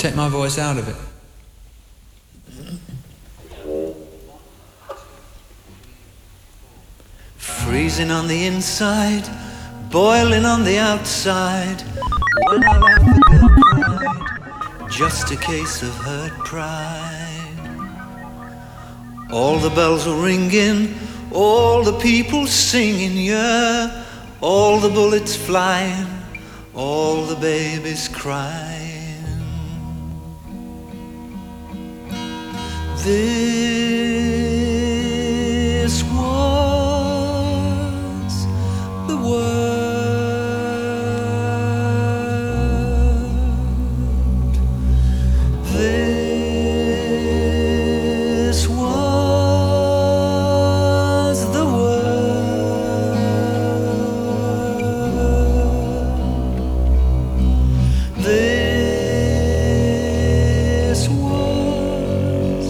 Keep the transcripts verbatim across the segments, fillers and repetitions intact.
Take my voice out of it. Freezing on the inside, boiling on the outside. When I left the girl cried, just a case of hurt pride. All the bells were ringing, all the people singing, yeah. All the bullets flying, all the babies crying. This was the world. This was the world. This was.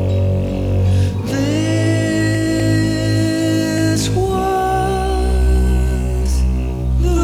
This was the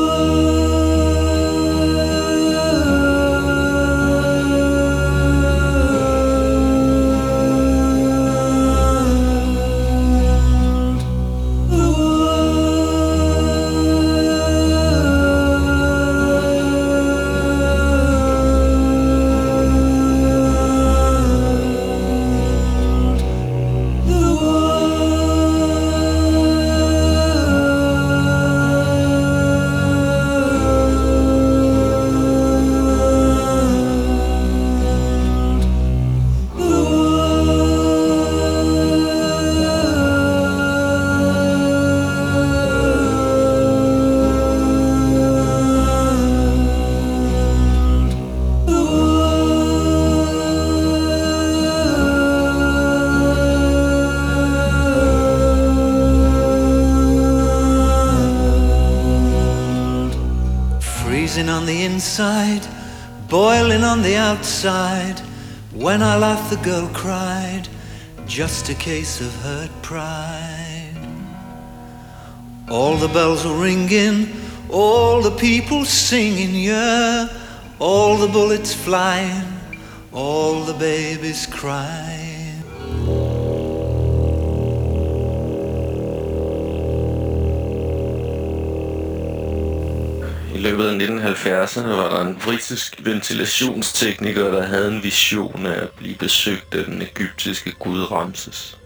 Freezing on the inside, boiling on the outside. When I laughed, the girl cried, just a case of hurt pride. All the bells were ringing, all the people singing, yeah. All the bullets flying, all the babies crying. I løbet af nitten halvfjerdserne var der en britisk ventilationstekniker, der havde en vision af at blive besøgt af den egyptiske gud Ramses.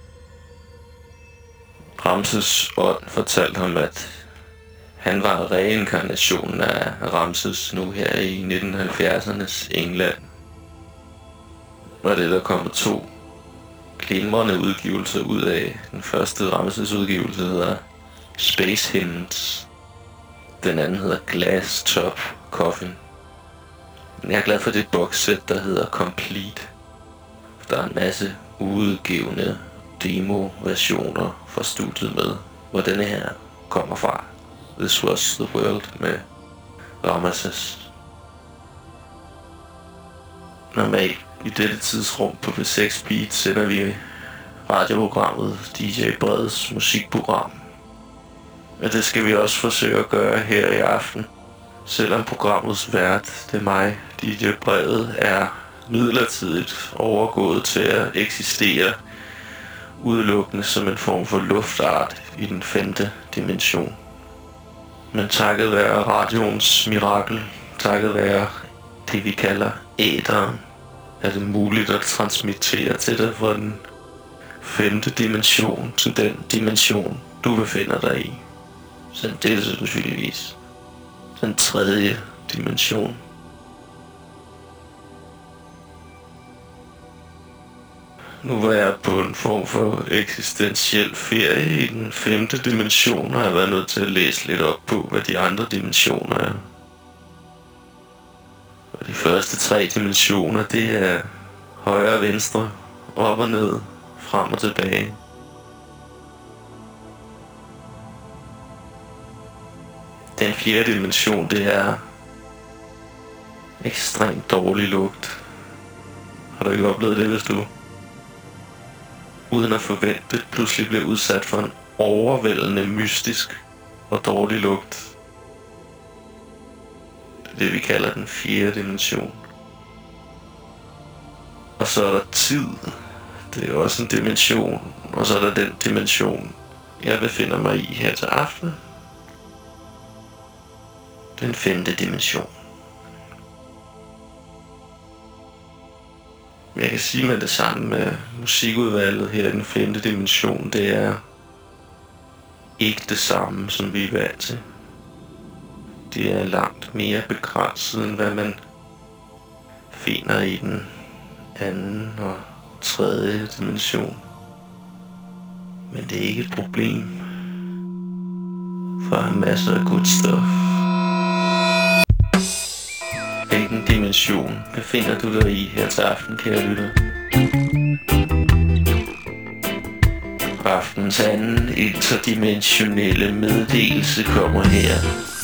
Ramses ånd fortalte ham, at han var reinkarnationen af Ramses nu her i nitten halvfjerdsernes England. Og det der kommer to glimrende udgivelser ud af. Den første Ramses udgivelse hedder Space Hymns. Den anden hedder Glass Top Coffin. Men jeg er glad for det boxset, der hedder Complete. Der er en masse uudgivende demo-versioner fra studiet med, hvor denne her kommer fra. This Was The World med Ramses. Normalt i dette tidsrum på P seks Beat sender vi radioprogrammet D J Breds musikprogram. Men det skal vi også forsøge at gøre her i aften. Selvom programmets vært, det er mig, D J Brevet, er midlertidigt overgået til at eksistere udelukkende som en form for luftart i den femte dimension. Men takket være radioens mirakel, takket være det vi kalder æteren, er det muligt at transmittere til dig fra den femte dimension til den dimension, du befinder dig i. Så det er selvfølgelig den tredje dimension. Nu var jeg på en form for eksistentiel ferie i den femte dimension, og jeg har været nødt til at læse lidt op på, hvad de andre dimensioner er. Og de første tre dimensioner, det er højre og venstre, op og ned, frem og tilbage. Den fjerde dimension, det er ekstremt dårlig lugt. Har du ikke oplevet det, hvis du uden at forvente pludselig bliver udsat for en overvældende, mystisk og dårlig lugt? Det er det, vi kalder den fjerde dimension. Og så er der tid. Det er også en dimension. Og så er der den dimension, jeg befinder mig i her til aften. Den femte dimension. Jeg kan sige med det samme med musikudvalget her i den femte dimension. Det er ikke det samme, som vi er vant til. Det er langt mere begrænset, end hvad man finder i den anden og tredje dimension. Men det er ikke et problem, for jeg har masser af godt stof. Hvilken dimension befinder du dig i her til aften, kære lytter? Aftens anden interdimensionelle meddelelse kommer her.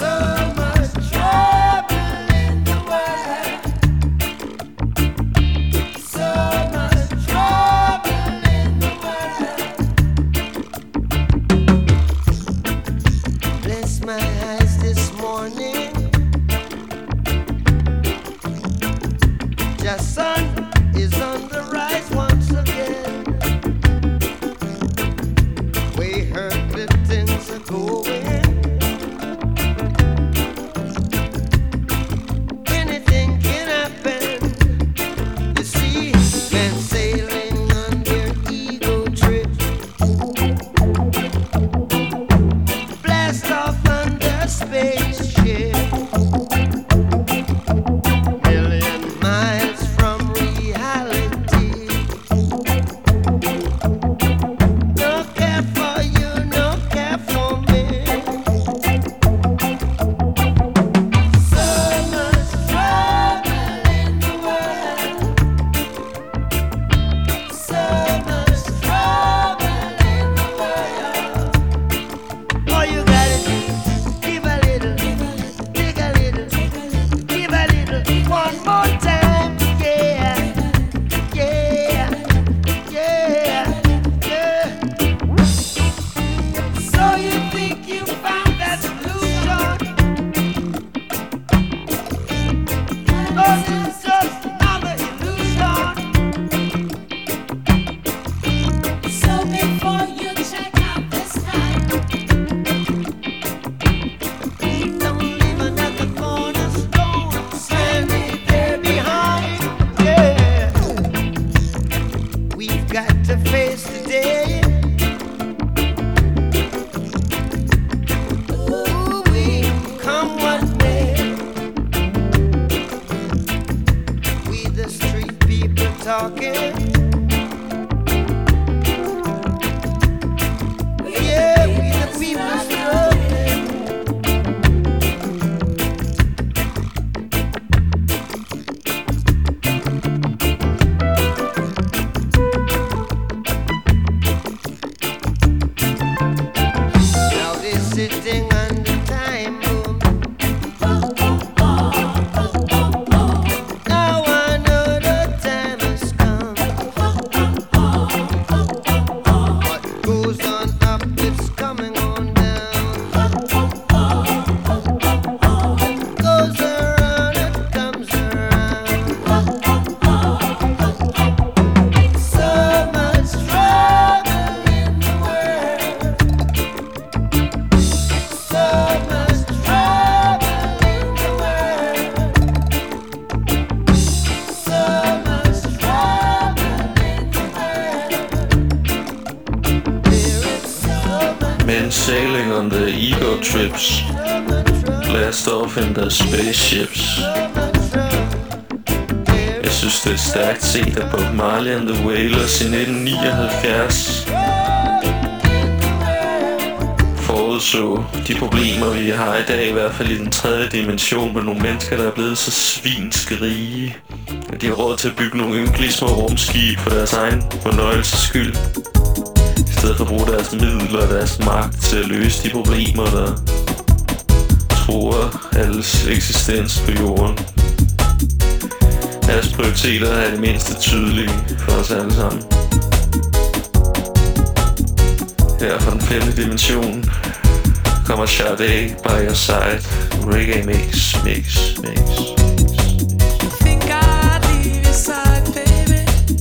Sailing on the ego trips, blast off in the spaceships. Jeg synes det er stærkt set af Bob Marley and the Wailers i nitten nioghalvfjerds forudså de problemer vi har i dag, i hvert fald i den tredje dimension, med nogle mennesker der er blevet så svinsk rige, at de har råd til at bygge nogle ynkelige små rumskib for deres egen fornøjelses skyld, i stedet for at bruge deres midler og deres magt til at løse de problemer, der truer alles eksistens på jorden. Deres prioriteter er det mindste tydelige for os alle sammen. Her fra den femte dimension kommer Sade by your side. Reggae mix, mix, mix. Think I'd leave your side, baby.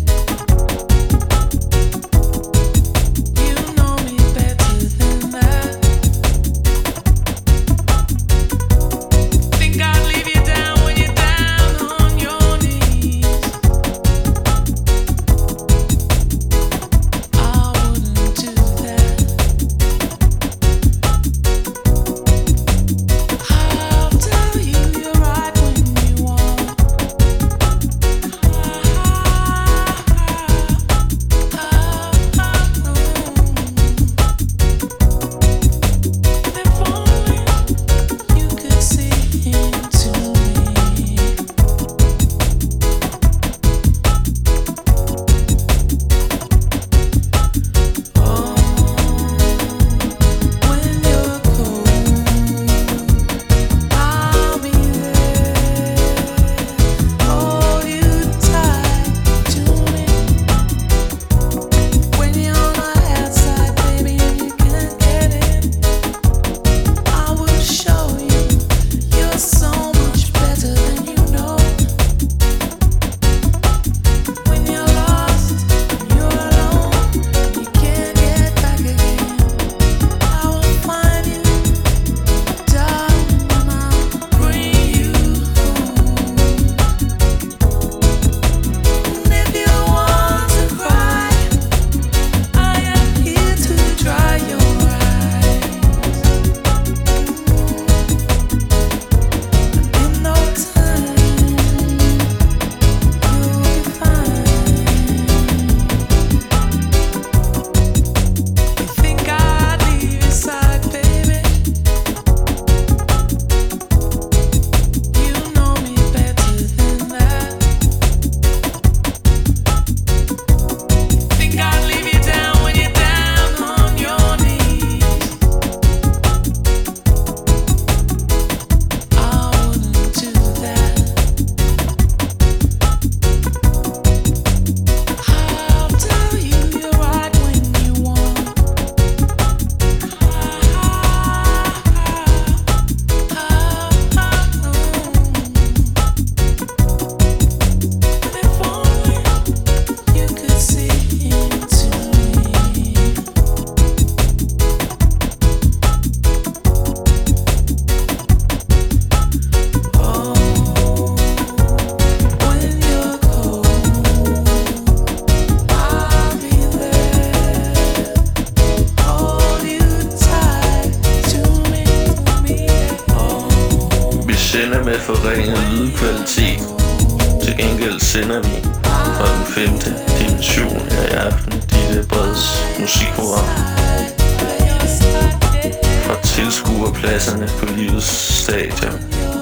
med forringet lydkvalitet. Til gengæld sender vi fra den femte dimension her i aften D J Breds musikprogram. Fra tilskuerpladserne på livets stadion.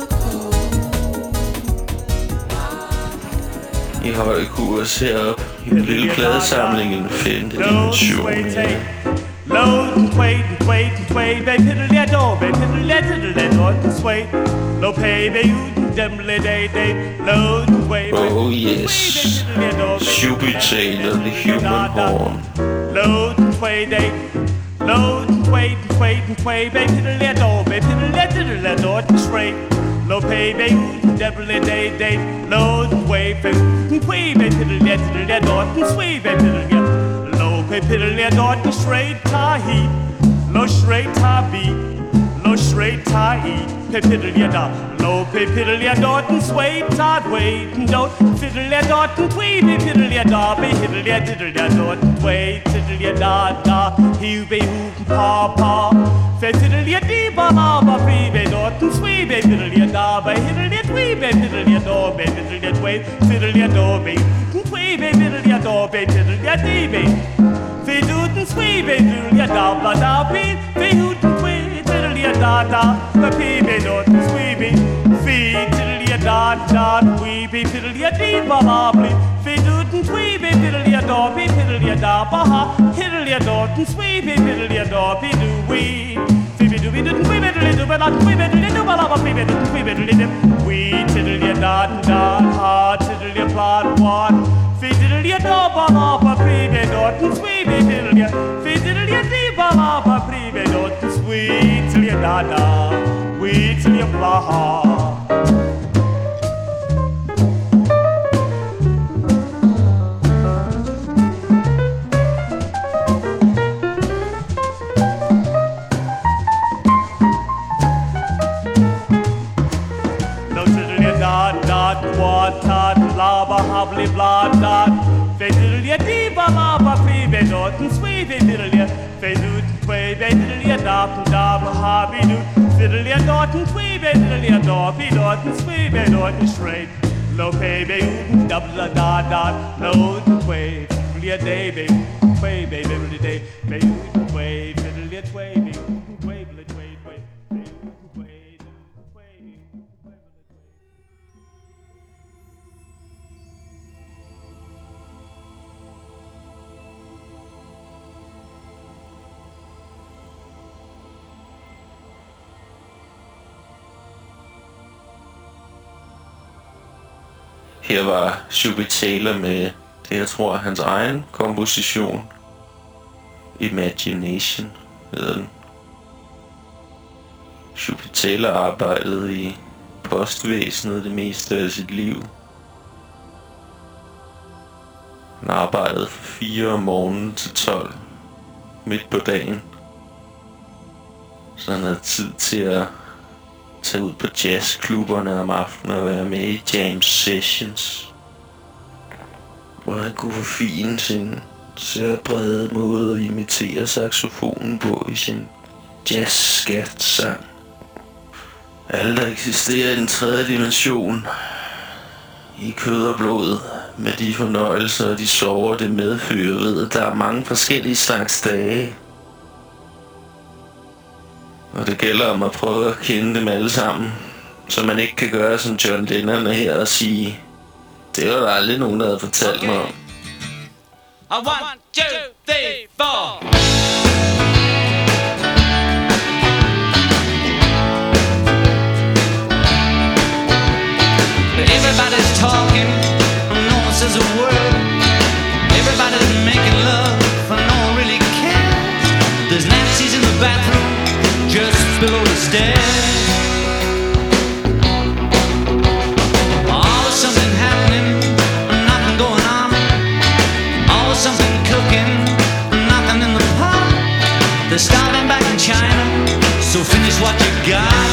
I høj kurs herop i den lille pladesamling i den femte dimension. Load and wait and wait and wait, baby, piddle ya do, baby, piddle ya diddle ya do, and sway. Low pay, baby, diddle day day, load and wait. Oh yes, Shubby Taylor, the human horn. Load and wait, day, load and wait and wait and wait, baby, piddle ya do, baby, piddle ya diddle ya do, and sway. Low pay, baby, diddle day day, load and wait, baby, wait, baby, piddle ya diddle ya do, and sway, baby, piddle ya. Low piddle ya do, and straight tie heat, low straight tie beat, low straight tie eat, piddle ya da. Low piddle ya do, and sway tie wait, and don't fiddle ya do, and twee, piddle ya da, be hiddle ya diddle ya do, and wait, tiddle ya da da, he be who pa pa, fiddle ya dee ba ba ba, free be do, and sway, be fiddle ya da, be hiddle ya twee, be fiddle ya do, be fiddle ya tway, fiddle ya do, be twee, be fiddle ya do, be fiddle ya dee be. Fe doot en swee, be doodle ya da bla da be. Fe hoot en twee, diddle ya da da. Ba pe be doot en swee be. Fe diddle ya da da. Wee be diddle ya dee ba ba blee. Fe doot en twee, be diddle ya da be diddle ya da ba ha. Hiddle ya doot en swee be diddle ya da be do wee. Fe be do be doot en wee be diddle do ba da wee be diddle do ba la ba fe be doot en wee be diddle dip. Wee diddle ya da da ha diddle ya plot what. Fe diddle ya da ba la ba pre be doot en swee be diddle ya. Fe diddle ya dee ba la ba pre be doot en swee till ya da da. Wee till ya blah ha. Habli bla da, fe diddle ya dee ba la ba pre be dot and swee be diddle ya, fe doot tway be diddle ya da da ba ha be doot, fiddle ya dot and swee be diddle ya da be dot and swee be dot and straight, low pay be oot double da da, low tway, fiddle ya day be tway be diddle day, be oot tway, fiddle ya tway be tway be tway tway, be oot tway tway. Her var Shubby Taylor med det, jeg tror er hans egen komposition. Imagination hedder den. Shubby Taylor arbejdede i postvæsenet det meste af sit liv. Han arbejdede fra fire om morgenen til tolv midt på dagen. Så han havde tid til at tage ud på jazzklubberne om aftenen og være med i jam sessions, hvor han kunne forfine sin særbrede måde at imitere saxofonen på i sin jazz-skat-sang. Alle, der eksisterer i den tredje dimension, i kød og blod, med de fornøjelser og de sorger, det medfører, ved at der er mange forskellige slags dage. Og det gælder om at prøve at kende dem alle sammen, så man ikke kan gøre som John Lennon her og sige, det var der aldrig nogen, der havde fortalt mig om. One, two, three, four. Everybody's talking, no one says a word. Everybody's making love, and no one really cares. There's Nancy's in the bathroom, just below the stairs. Always something happening, nothing going on. Always something cooking, nothing in the pot. They're starting back in China, so finish what you got.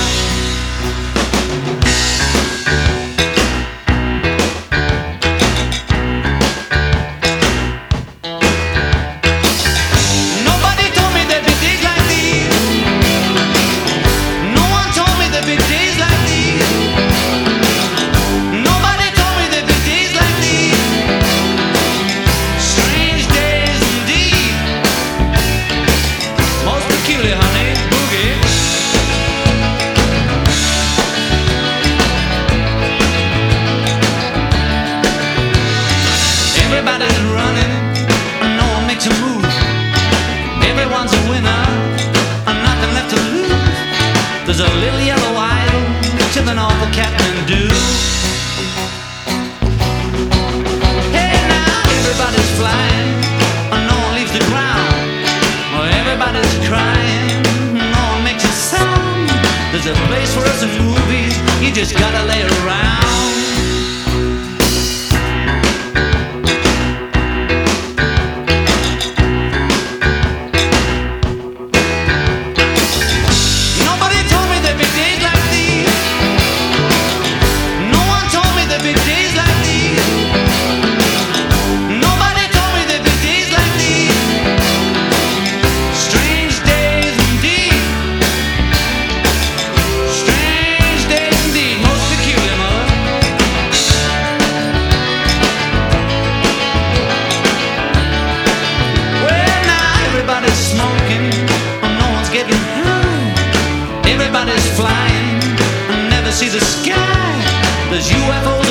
Nobody told me there'd be days like these. No one told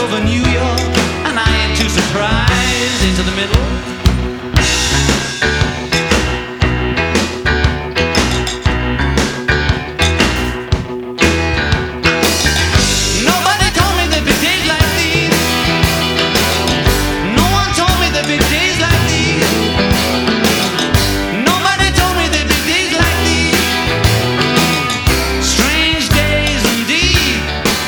over New York, and I ain't too surprised. Into the middle. Nobody told me there'd be days like these. No one told me there'd be days like these. Nobody told me there'd be days like these. Strange days indeed.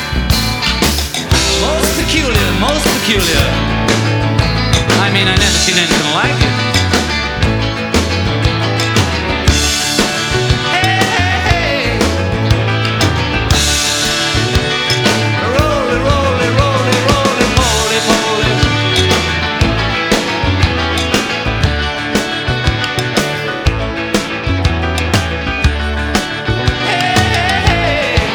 Most peculiar, most peculiar. I mean, I never seen anything like it. Hey, hey, hey. Roll it, roll it, roll it, roll it, roll it, roll it. Hey, hey, hey.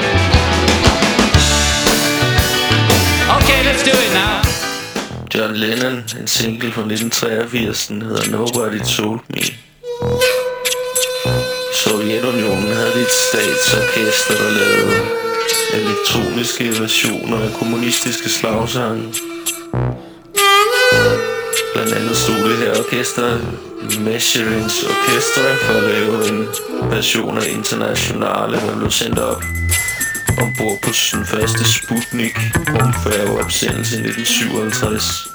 Okay, let's do it now. John Lennon, en single fra nitten treogfirs, den hedder Nobody Told Me. Sovjetunionen havde et statsorkester, der lavede elektroniske versioner af kommunistiske slagsange. Blandt andet stod det her orkester, Meshcherins Orkestra, for at lave en version af Internationale, der blev sendt op ombord på den første Sputnik rumfærgeopsendelse i nitten syvoghalvtreds.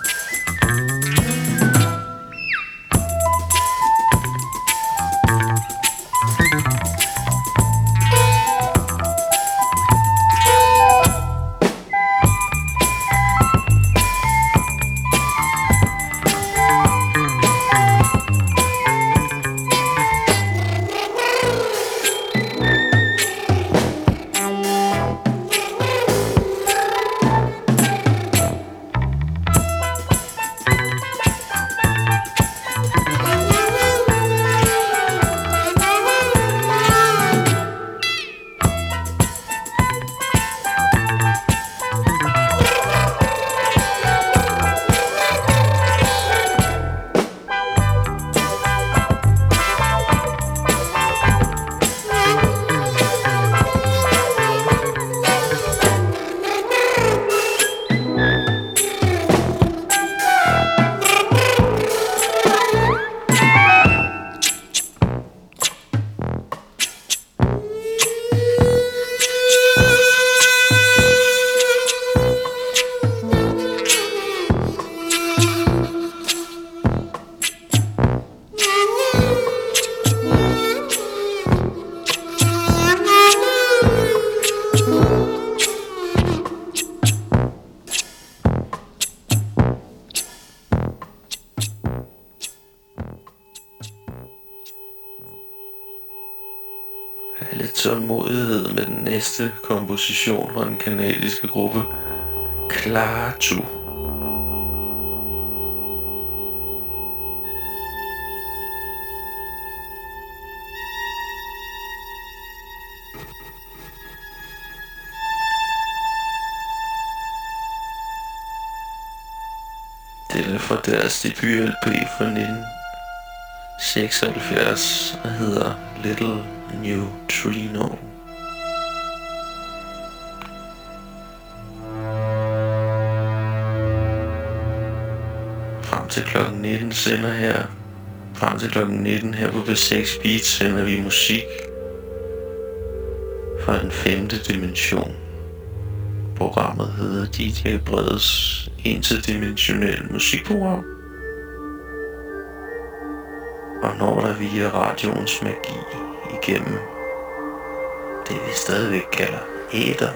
Lidt tålmodighed med den næste komposition fra den kanadiske gruppe Klaatu. Det er fra deres debut-L P fra nitten seksoghalvfjerds og hedder Little Neutrino. Frem til klokken nitten sender her Frem til klokken nitten her på B seks Beat sender vi musik fra den femte dimension. Programmet hedder D J Breds interdimensionelle musikprogram. Og når der via radioens magi igennem det vi stadigvæk kalder æteren.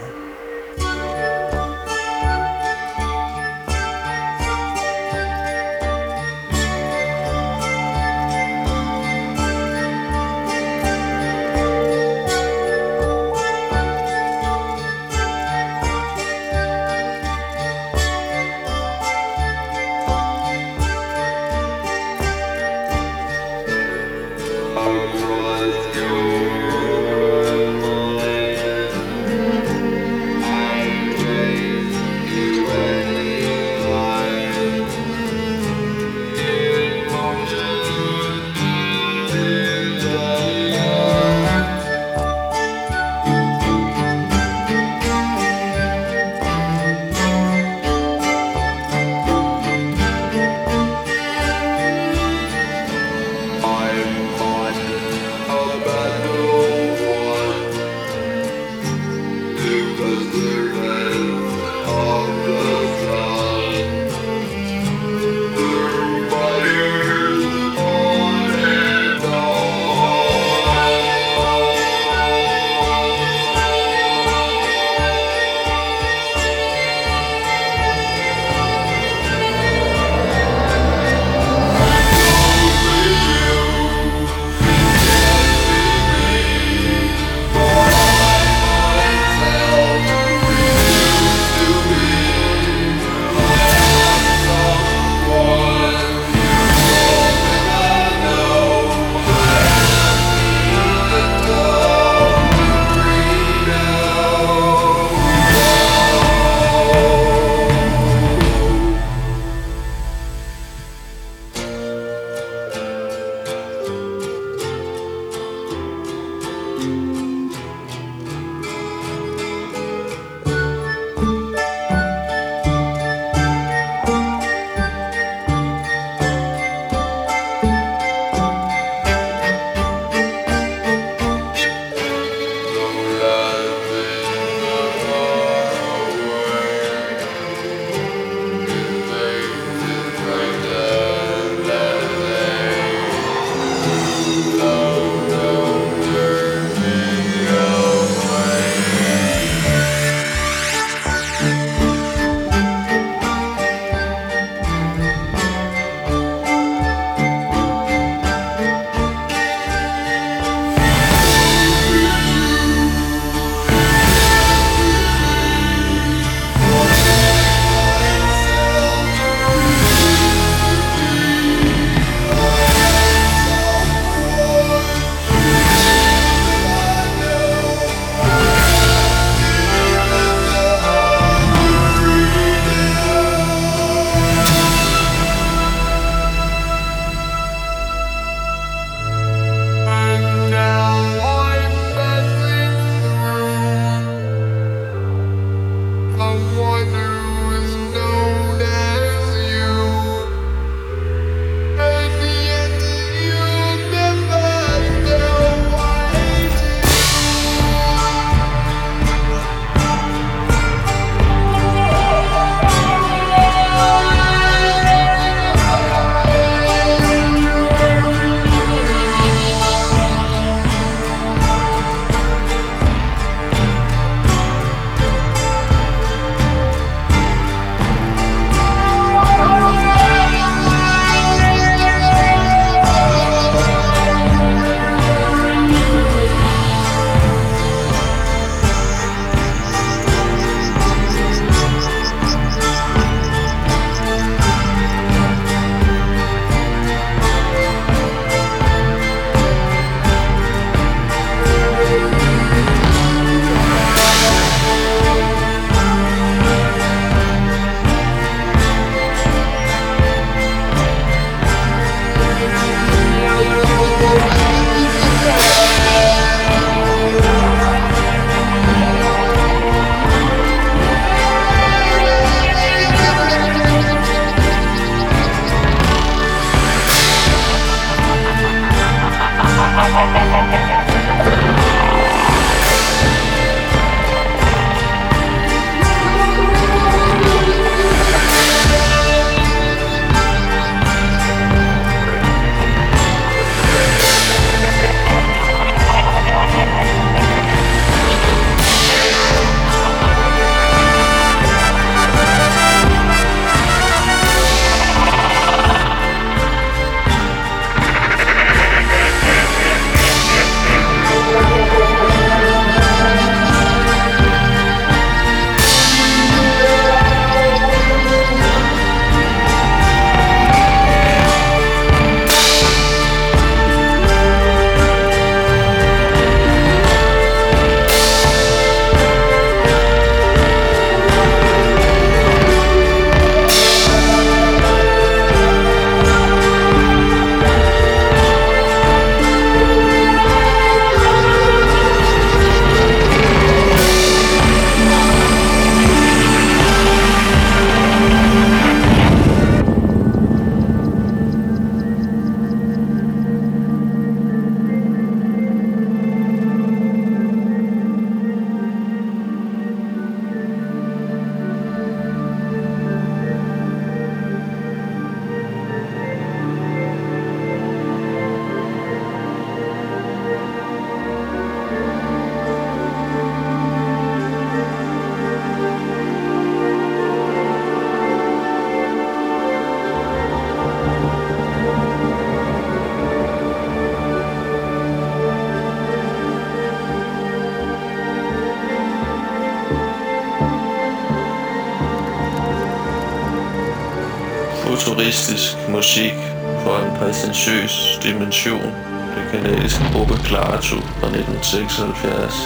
futuristisk musik for en præsentøs dimension. Det kanadiske gruppe Klaatu fra nitten seksoghalvfjerds.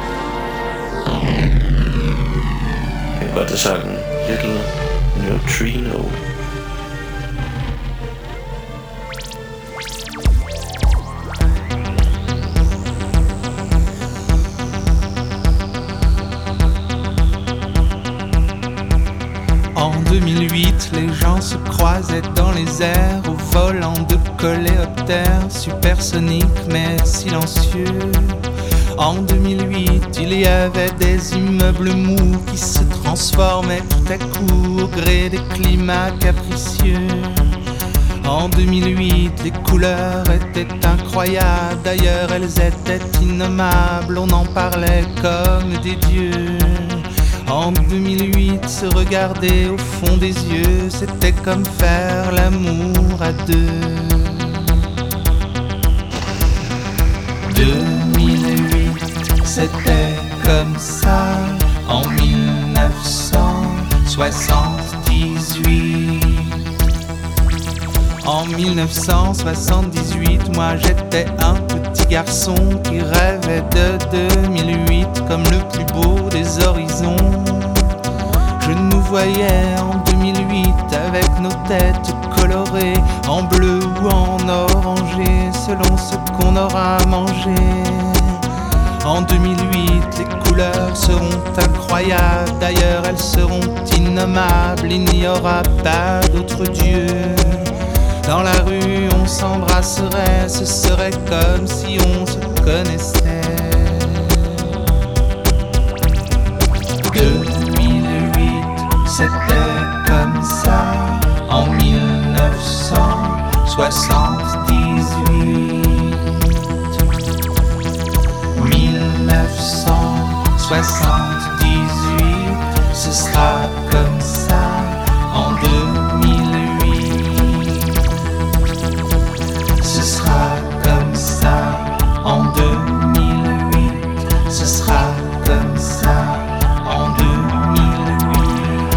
Det var det sangen Little Neutrino. En deux mille huit, les gens se croisaient dans les airs au volant de coléoptères supersoniques mais silencieux. En deux mille huit, il y avait des immeubles mous qui se transformaient tout à coup au gré des climats capricieux. En deux mille huit, les couleurs étaient incroyables, d'ailleurs elles étaient innommables, on en parlait comme des dieux. En deux mille huit, se regarder au fond des yeux, c'était comme faire l'amour à deux. deux mille huit, c'était comme ça, en mille neuf cent soixante-dix-huit. En mille neuf cent soixante-dix-huit, moi j'étais un petit garçon qui rêvait de deux mille huit comme le plus beau des horizons. Je nous voyais en deux mille huit avec nos têtes colorées en bleu ou en orangé selon ce qu'on aura mangé. En deux mille huit, les couleurs seront incroyables, d'ailleurs elles seront innommables, il n'y aura pas d'autre Dieu. Dans la rue, on s'embrasserait, ce serait comme si on se connaissait. deux mille huit, c'était comme ça, en mille neuf cent soixante-dix-huit. mille neuf cent soixante-dix-huit, ce sera comme ça, en deux mille huit. Ce sera comme ça, en deux mille huit. Ce sera comme ça, en deux mille huit.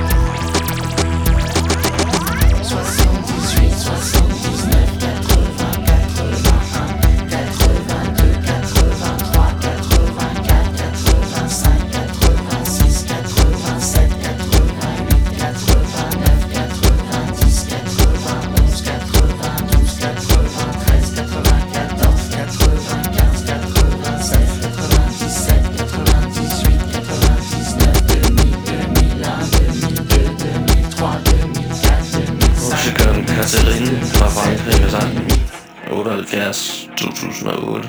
soixante-dix-huit, soixante-dix-neuf, quatre-vingts, quatre-vingt-un, quatre-vingt-deux, quatre-vingt-trois, quatre-vingt-quatre, quatre-vingt-cinq, quatre-vingt-six, quatre-vingt-sept, quatre-vingt-huit, quatre-vingt-neuf, quatre-vingt-dix, quatre-vingt-onze, quatre-vingt-douze, quatre-vingt-treize, quatre-vingt-quatorze, quatre-vingt-quinze, quatre-vingt-seize, quatre-vingt-dix-sept, quatre-vingt-dix-huit, quatre-vingt-dix-neuf, deux mille, deux mille un, deux mille deux, deux mille trois, deux mille quatre, deux mille cinq. Musikeren Catherine fra Frankrig med sangen otteoghalvfjerds to tusind og otte.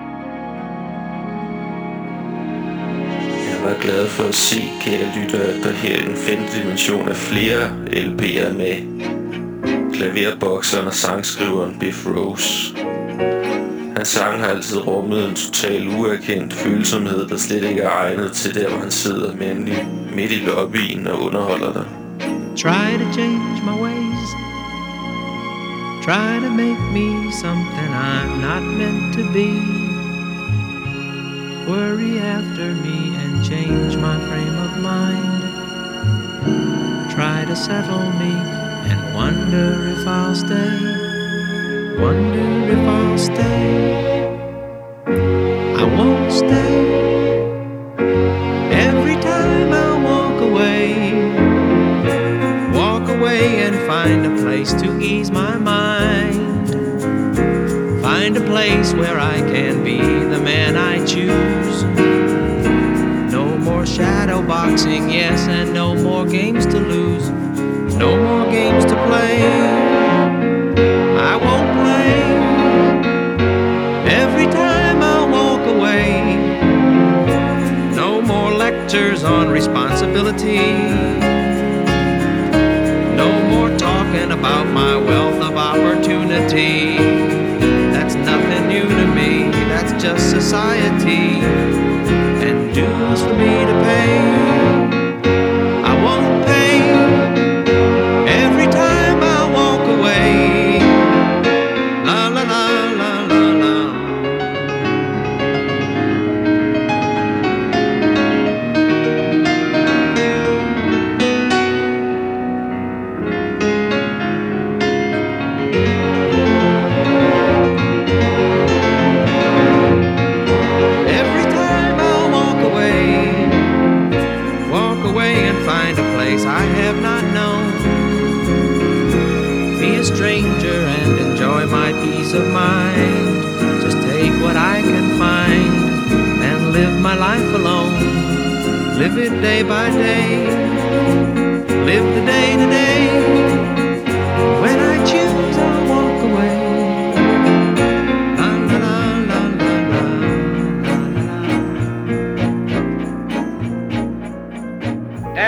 Jeg var glad for at se, kære lytter, at der her i den femte dimension er flere L P'er med klaverbokseren og sangskriveren Biff Rose. Hans sang har altid rummet en total uerkendt følsomhed, der slet ikke er egnet til der, hvor han sidder mandlig midt i lobbyen og underholder dig. Try to change my ways. Try to make me something I'm not meant to be. Worry after me and change my frame of mind. Try to settle me and wonder if I'll stay. Wonder if I'll stay. I won't stay. Every time I walk away, walk away and find a place to ease my mind. Find a place where I can be the man I choose. No more shadow boxing, yes, and no more games to lose. No more games to play. I won't play. Every time I walk away, no more lectures on responsibility. No more talking about my wealth of opportunity. That's nothing new to me, that's just society and dues for me to pay. I won't pay. Every time I walk away, la la la la la la. a stranger and enjoy my peace of mind. Just take what I can find and live my life alone. Live it day by day. Live the day to day. When I choose, I'll walk away. La la la la la la la.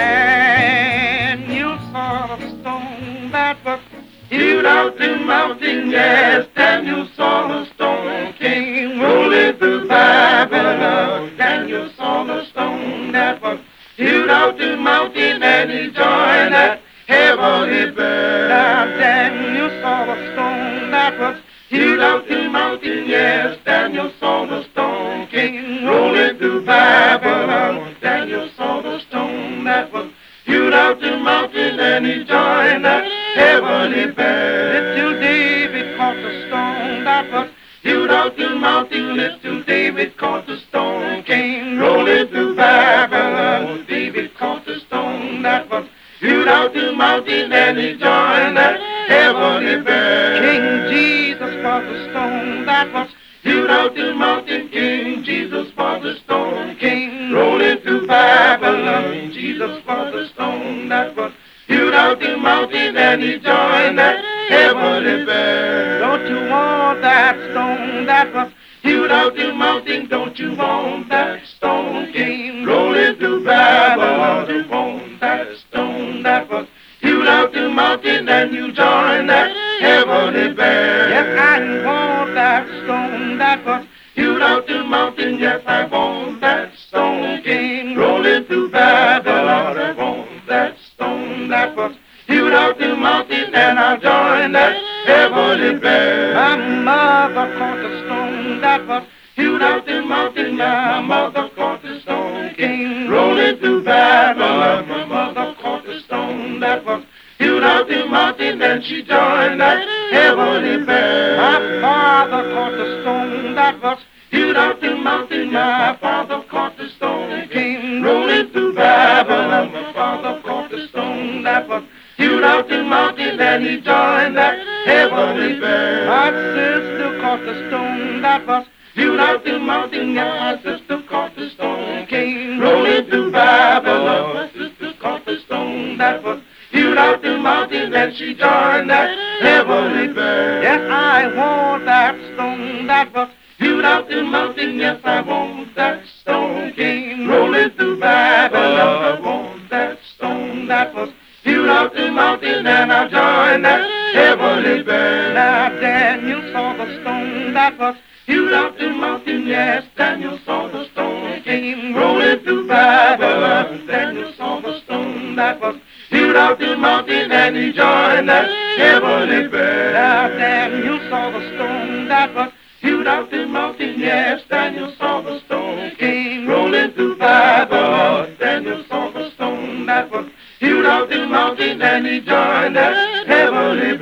And you saw the stone that was hewed out the mountain, yes. And you saw the stone king rolling through Babylon. And you saw the stone that was hewed out the mountain, and he joined that heavenly bird. Then you saw the stone that was hewed out the mountain, yes. Then you saw the stone king rolling through Babylon. Then you saw the stone that was hewed out the mountain, and he joined that heavenly bird. Little David caught the stone that was hewed out the mountain. Little David caught the stone king rolling through Babylon. David caught the stone that was hewed out the mountain, and he joined that heavenly bird. King Jesus caught the stone that was hewed out the mountain. King Jesus caught the stone king rolling through Babylon. Jesus caught the stone that was hewed out the mountain, and he joined that heavenly bird. Don't you want that stone that was hewed out the mountain? Don't you want that stone king rolling through Babylon? You want that stone that was hewed out the mountain, and you join that heavenly bird. Yes, I want that stone that was hewed out the mountain. Yes, I want that stone king rolling through Babylon. I want that stone that was hewed out the mountain, and I join that heavenly bird. My mother caught the stone that was hewed out the mountain. My mother caught the stone king rolling through Babylon. My mother caught the stone that was hewed out the mountain, and she joined that heavenly bird. My father caught the stone that was hewed out the mountain. My father caught the stone king rolling through Babylon. My father caught the stone that was hewed out the mountain, and he joined that heavenly bird. My sister caught the stone that was hewed out the mountain. My sister caught the stone king rolling through Babylon. My sister caught the stone that was hewed out the mountain, and she joined that heavenly bird. Yes, I want that stone that was hewed out the mountain. Yes, I want that stone king rolling through Babylon. I want that stone that was hewed out the mountain, and I joined that heavenly bird. Now Daniel saw the stone that was hewed out the mountain. Yes, Daniel saw the stone king rolling through Babylon. Daniel saw the stone that was hewed out the mountain, and he joined that heavenly bird. Now Daniel saw the stone that was hewed out the mountain. Yes, Daniel saw the stone king rolling through Babylon. Daniel saw the stone that was hewed out the mountain, and he joined that heavenly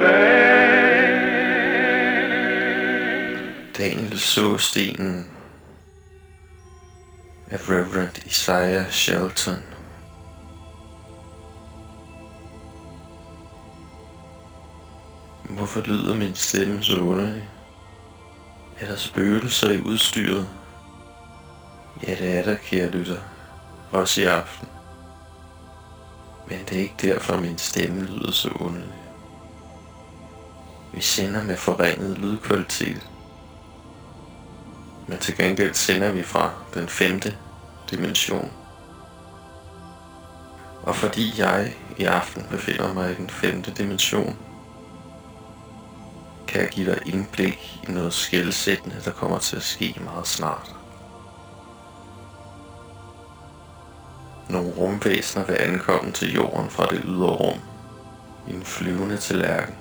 bird. Daniel så stenen af Reverend Isaiah Shelton. Hvorfor lyder min stemme så underlig? Er der spøgelser i udstyret? Ja, det er der, kære lytter. Også i aften. Men det er ikke derfor, min stemme lyder så underlig. Vi sender med forringet lydkvalitet. Men til gengæld sender vi fra den femte dimension. Og fordi jeg i aften befinder mig i den femte dimension, kan jeg give dig indblik i noget skelsættende, der kommer til at ske meget snart. Nogle rumvæsener vil ankomme til jorden fra det ydre rum i en flyvende tallerken.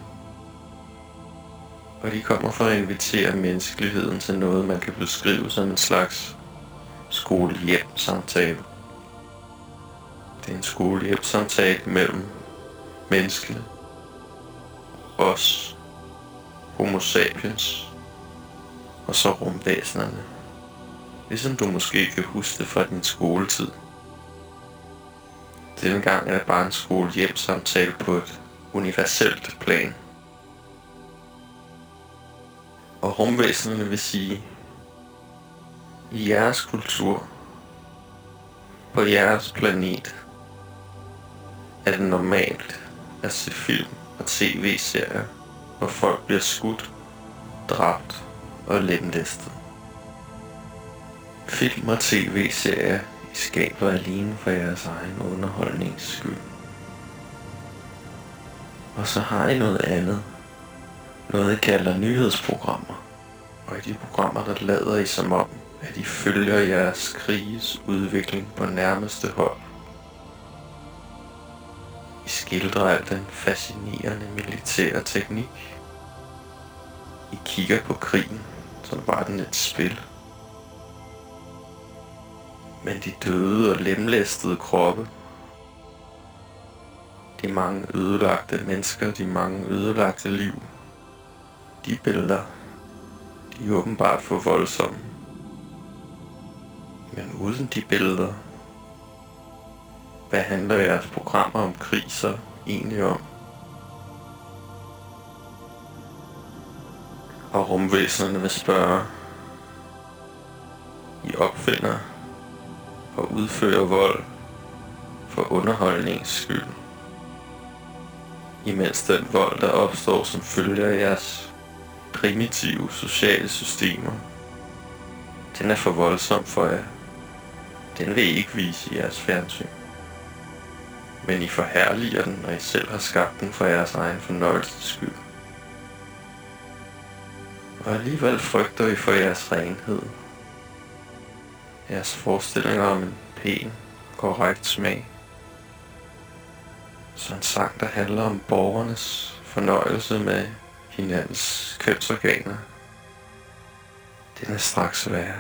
Og de kommer for at invitere menneskeligheden til noget, man kan beskrive som en slags skole-hjem-samtale. Det er en skole-hjem-samtale mellem menneskene, os, Homo sapiens, og så rumvæsenerne. Ligesom du måske kan huske det fra din skoletid. Denne gang er det bare en skole-hjem-samtale på et universelt plan. Og rumvæsenerne vil sige, i jeres kultur, på jeres planet, er det normalt at se film og tv-serier, hvor folk bliver skudt, dræbt og lemlæstet. Film og tv-serier I skaber alene for jeres egen underholdnings skyld. Og så har I noget andet. Noget I kalder nyhedsprogrammer. Og i de programmer der lader I som om, at I følger jeres kriges udvikling på nærmeste hold. I skildrer al den fascinerende militære teknik. I kigger på krigen, som var den et spil. Men de døde og lemlæstede kroppe, de mange ødelagte mennesker, de mange ødelagte liv, de billeder, de er åbenbart for voldsomme. Men uden de billeder, hvad handler jeres programmer om krig så egentlig om? Og rumvæsenerne vil spørge, I opfinder og udfører vold for underholdningens skyld, imens den vold, der opstår som følge af jeres primitive sociale systemer, den er for voldsom for jer. Den vil I ikke vise i jeres fjernsyn. Men I forherliger den, når I selv har skabt den for jeres egen fornøjelses skyld. Og alligevel frygter I for jeres renhed. Jeres forestillinger om en pæn, korrekt smag. Så en sang, der handler om borgernes fornøjelse med hinandens kønsorganer. Den er straks værre.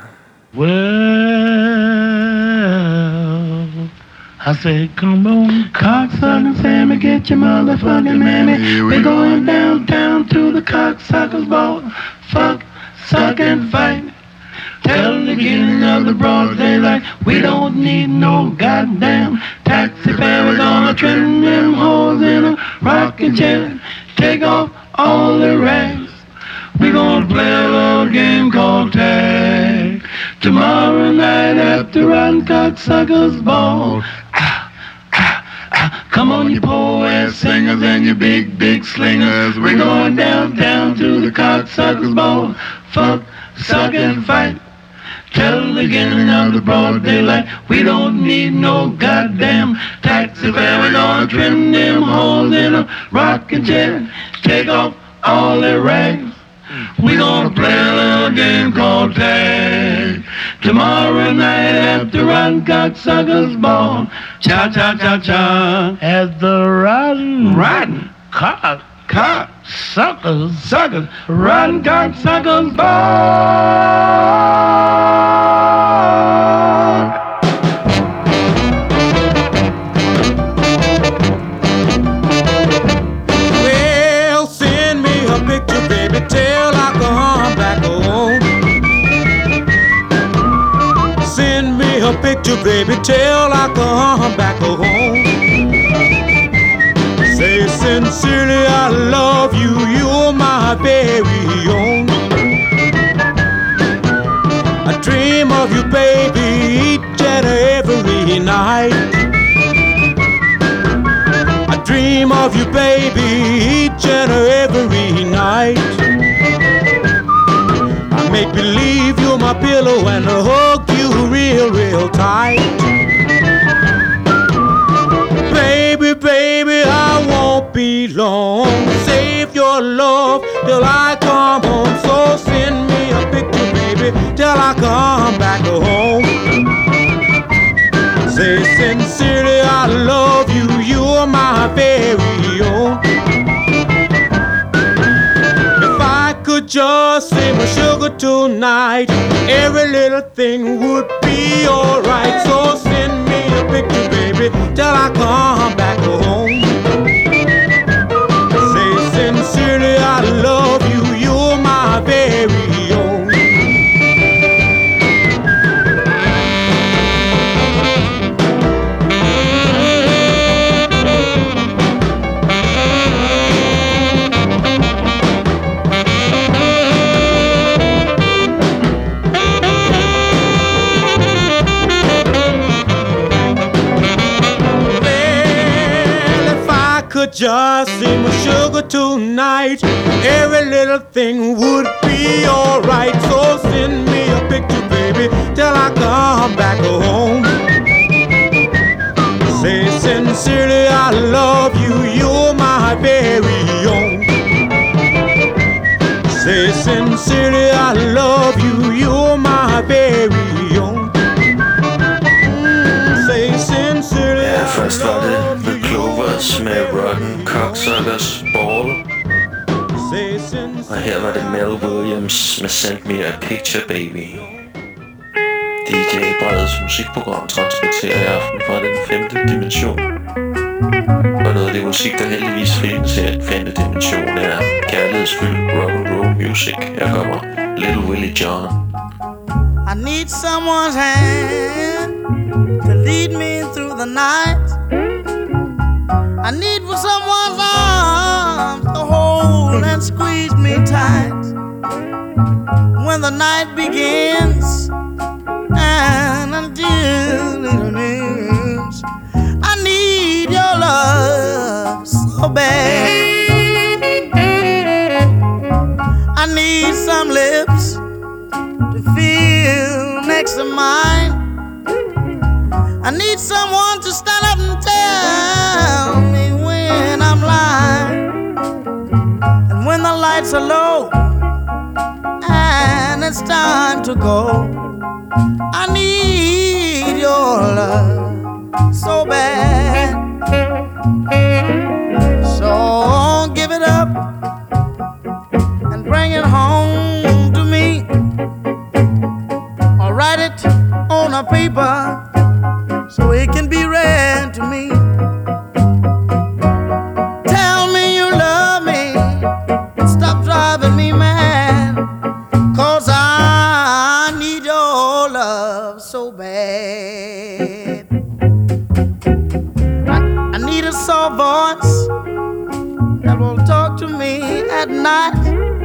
Well, I said, come on, cocksucker Sammy, get your motherfucking mammy. We're going downtown to the cocksuckers ball. Fuck, suck and fight. Tell the beginning of the broad daylight. We don't need no goddamn taxi fare. We're gonna trim them hoes in a rocking chair. Take off all the rags. We're gonna play a little game called tag. Tomorrow night after Rotten Cocksuckers Ball. Ah, ah, ah. Come on, you poor ass singers and you big, big slingers. We're going downtown to the Cocksuckers Ball. Fuck, suck and fight. Till the beginning of the broad daylight. We don't need no goddamn taxi fare. We're gonna trim them holes in a rocking chair. Take off all their rags. We're gonna play a little game called tag. Tomorrow night after Rotten Cocksuckers Ball. Cha cha cha cha. At the Rotten Rotten Cock Cock Suckers Suckers Rotten Cocksuckers Ball. Well, send me a picture, baby, till I come back home. Send me a picture, baby, till I come back home. Say sincerely I love you, you're my very own. I dream of you, baby, each and every night. I dream of you, baby, each and every night. I make believe you're my pillow and I hug you real, real tight. Baby, baby, I won't be long. Save your love till I come home. So send me a picture, baby, till I come back home. Say sincerely I love you, you're my very own. If I could just say my sugar tonight, every little thing would be alright. So send me a picture, baby, till I come back home. Say sincerely I love you, you're my very own. just see my sugar tonight, every little thing would be alright. So send me a picture, baby, till I come back home. Say sincerely I love you, you're my very own. Say sincerely I love you, you're my very own. Mm, say sincerely Ja, I først var det love The you, Clovers med Rotten Cocksuckers Ball. say Og sincerely. her var det Mel Williams med Send Me a Picture Baby. D J Breds musikprogram transmitterer i aften fra den femte dimension. Og noget af det musik, der heldigvis findes her i den femte dimension, er kærlighedsfyldt rock and roll music. Her kommer Little Willie John. I need someone's hand to lead me through the night. I need for someone's arms to hold and squeeze me tight. When the night begins and until it ends, I need your love so bad. I need some lips to feel next to mine. I need someone to stand up and tell me when I'm lying. And when the lights are low and it's time to go, I need your love so bad. So give it up and bring it home to me, or write it on a paper so it can be read to me. Tell me you love me and stop driving me mad, 'cause I need your love so bad. I, I need a soft voice that will talk to me at night.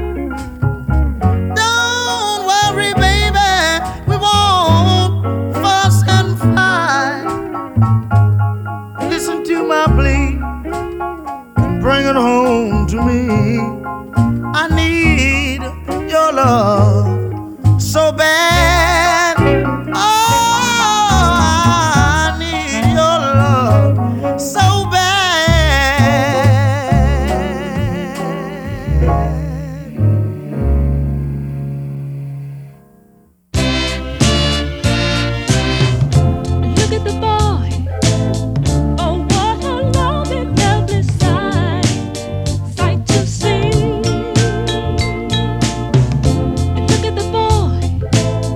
Don't worry, baby, we won't fuss and fight. Listen to my plea and bring it home to me. I need your love so bad. Oh, I need your love so bad. Look at the boy. Oh, what a lovely, lovely sight, sight to see. Look at the boy.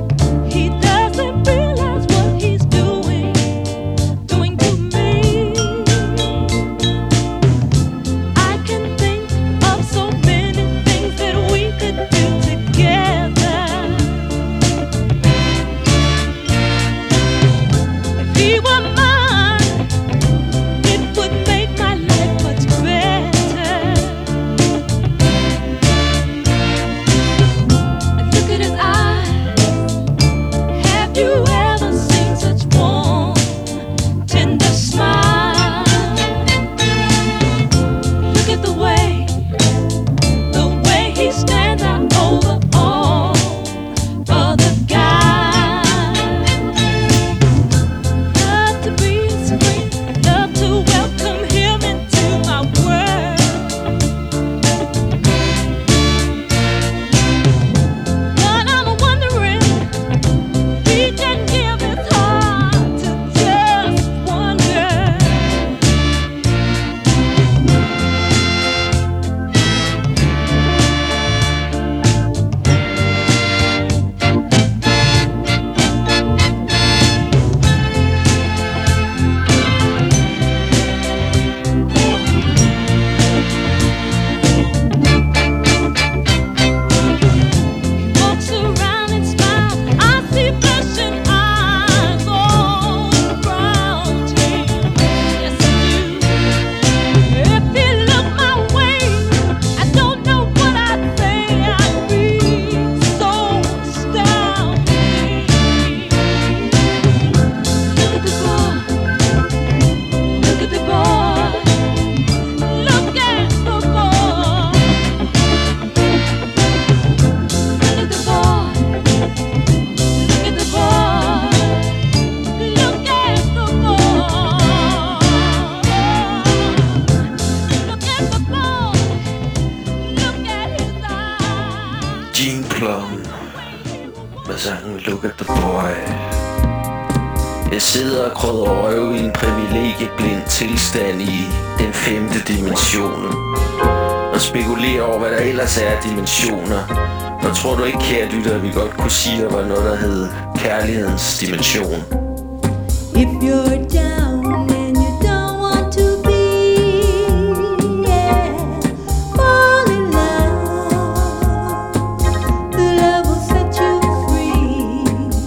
sangen Look at the Boy. Jeg sidder og krødder røv i en privilegieblind tilstand i den femte dimension og spekulerer over, hvad der ellers er af dimensioner. Og tror du ikke, kære lytter, at vi godt kunne sige, at der var noget, der hed kærlighedens dimension? If you're down and you don't want to be, yeah, fall in love. The love will set you free.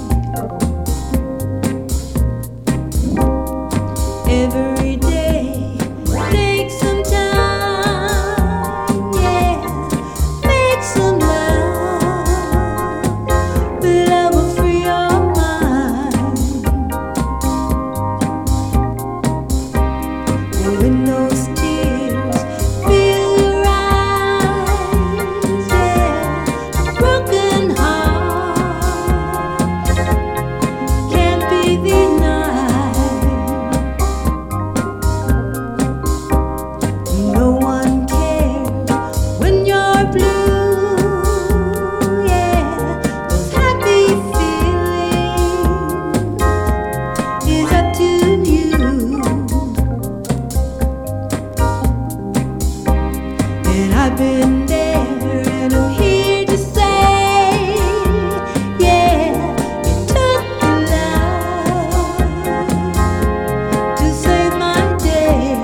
Every day, take some time, yeah, make some love. The love will free your mind. When those tears fill your eyes, yeah, a broken heart can't be denied. No one cares when you're blue, yeah, those happy feelings is up to you. And I've been there and I'm here to say, yeah, it took love to save my day.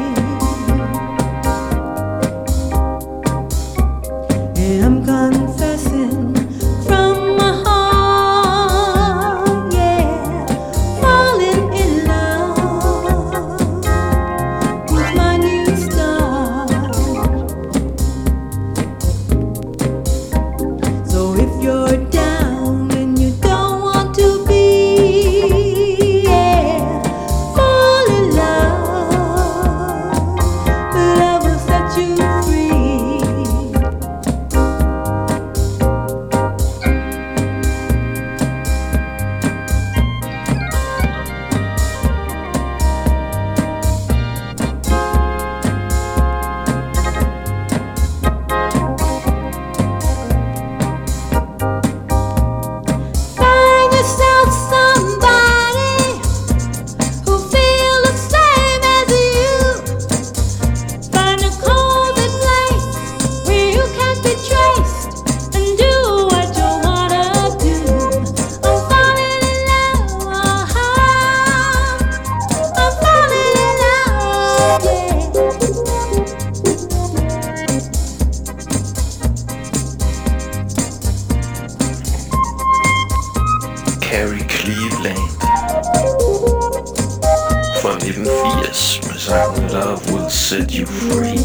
And I'm confessing from my heart, yeah, falling in love with my new start. So if you're down and you don't want to be, yeah, fall in love. The love will set you free. Find yourself somebody who feel the same as you. Find a cozy place where you can't be traced and do what you wanna do. I'm falling in love, uh-huh. I'm falling in love, yeah. Carrie Cleveland fra nitten firs med sangen Love Will Set You Free.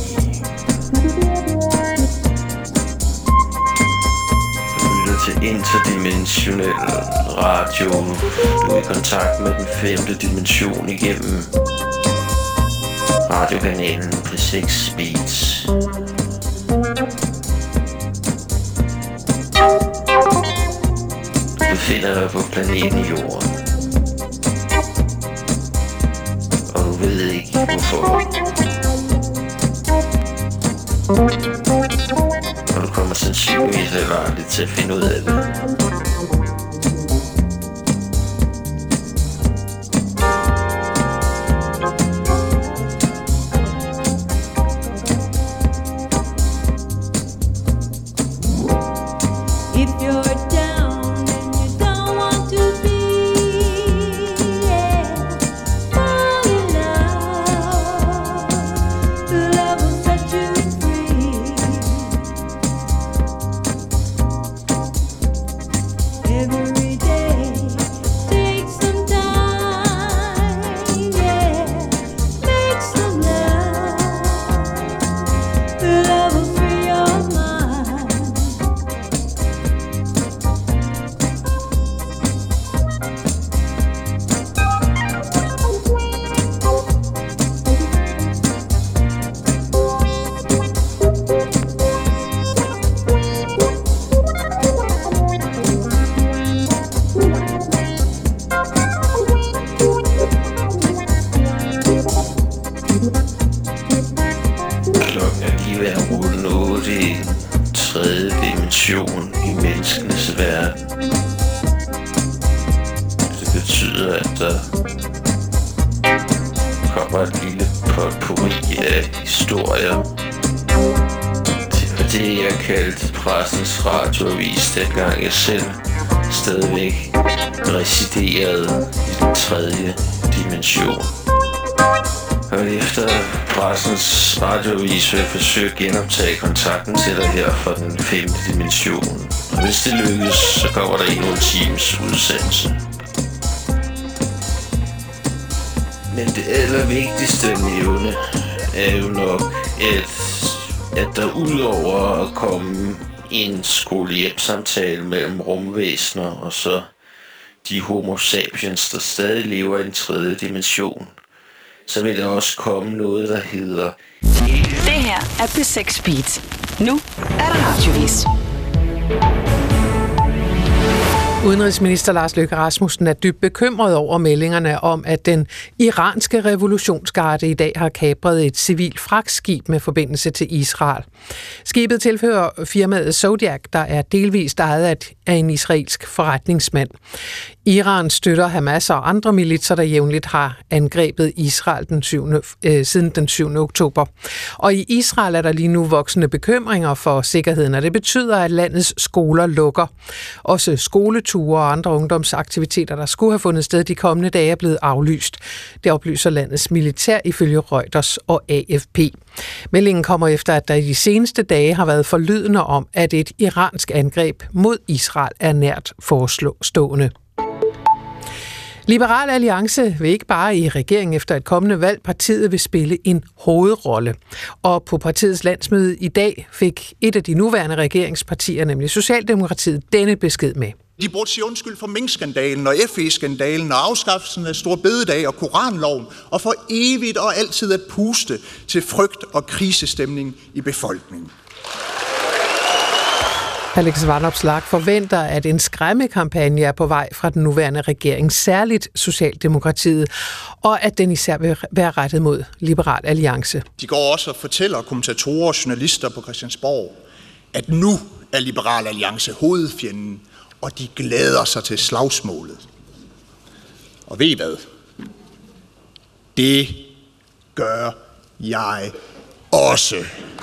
Du lytter til interdimensionel radio. Du er i kontakt med den femte dimension igennem radiokanalen P seks Beats. Du befinder dig på planeten Jorden, og du ved ikke hvorfor. Og du kommer sandsynligvis aldrig til at finde ud af det. If you're down and you don't want to be, yeah, fall in love. The love will set you free. Every day, take some time, yeah, make some love. The love will free your mind. Klokken er lige ved at rulle otte i den tredje dimension i menneskenes verden. historier. Det var det, jeg kaldte pressens radioavis, dengang jeg selv stadigvæk residerede i den tredje dimension. Og efter pressens radioavis vil jeg forsøge at genoptage kontakten til dig her fra den femte dimension. Og hvis det lykkes, så kommer der endnu en times udsendelse. Men det allervigtigste at nævne er jo nok, at, at der udover at komme en skole-hjem-samtale mellem rumvæsener og så de homo sapiens, der stadig lever i en tredje dimension, så vil der også komme noget, der hedder... Det her er P seks Beat. Nu er der radiovis. Udenrigsminister Lars Løkke Rasmussen er dybt bekymret over meldingerne om, at den iranske revolutionsgarde i dag har kapret et civilt fragtskib med forbindelse til Israel. Skibet tilhører firmaet Zodiac, der er delvist ejet af en israelsk forretningsmand. Iran støtter Hamas og andre militser, der jævnligt har angrebet Israel den syvende, øh, siden den syvende oktober. Og i Israel er der lige nu voksende bekymringer for sikkerheden, og det betyder, at landets skoler lukker. Også skoleture og andre ungdomsaktiviteter, der skulle have fundet sted de kommende dage, er blevet aflyst. Det oplyser landets militær ifølge Reuters og A F P. Meldingen kommer efter, at der i de seneste dage har været forlydende om, at et iransk angreb mod Israel er nært forestående. Liberal Alliance vil ikke bare i regeringen efter et kommende valg. Partiet vil spille en hovedrolle. Og på partiets landsmøde i dag fik et af de nuværende regeringspartier, nemlig Socialdemokratiet, denne besked med. De burde sige undskyld for Mink-skandalen og F E-skandalen og afskaffelsen af Store Bededag og Koranloven og for evigt og altid at puste til frygt og krisestemning i befolkningen. Alex Vanopslagh forventer, at en skræmmekampagne er på vej fra den nuværende regering, særligt Socialdemokratiet, og at den især vil være rettet mod Liberal Alliance. De går også og fortæller kommentatorer og journalister på Christiansborg, at nu er Liberal Alliance hovedfjenden, og de glæder sig til slagsmålet. Og ved I hvad? Det gør jeg også.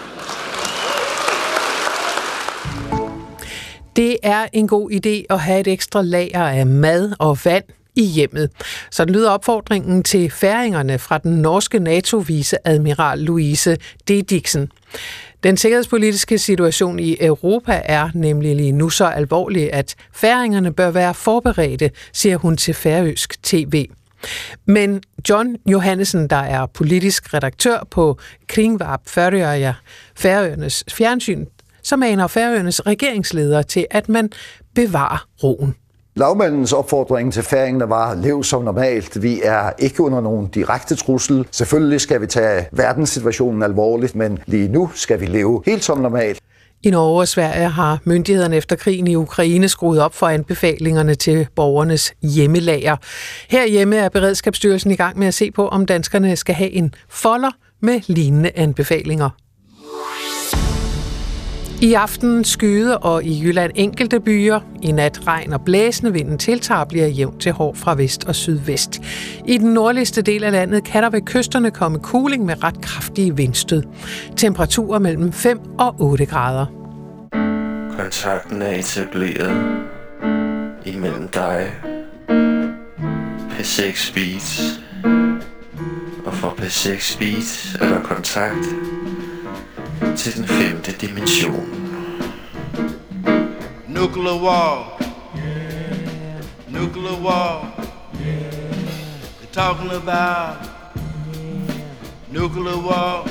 Det er en god idé at have et ekstra lager af mad og vand i hjemmet. Sådan lyder opfordringen til færingerne fra den norske NATO-viceadmiral Louise Didriksen. Den sikkerhedspolitiske situation i Europa er nemlig lige nu så alvorlig, at færingerne bør være forberedte, siger hun til færøsk tv. Men John Johannessen, der er politisk redaktør på Kringvarp Føroya, Færøernes fjernsyn, så maner Færøernes regeringsleder til, at man bevarer roen. Lagmandens opfordring til færingerne var, lev som normalt. Vi er ikke under nogen direkte trussel. Selvfølgelig skal vi tage verdenssituationen alvorligt, men lige nu skal vi leve helt som normalt. I Norge og Sverige har myndighederne efter krigen i Ukraine skruet op for anbefalingerne til borgernes hjemmelager. Herhjemme er Beredskabsstyrelsen i gang med at se på, om danskerne skal have en folder med lignende anbefalinger. I aften skyde og i Jylland enkelte byer. I nat regn og blæsende, vinden tiltager, bliver jævnt til hård fra vest og sydvest. I den nordligste del af landet kan der ved kysterne komme kuling med ret kraftige vindstød. Temperaturer mellem fem og otte grader. Kontakten er etableret imellem dig, P seks Beat, og for P seks Beat er der kontakt til den femte dimension. Nuclear war. Nuclear war. They're talking about nuclear war.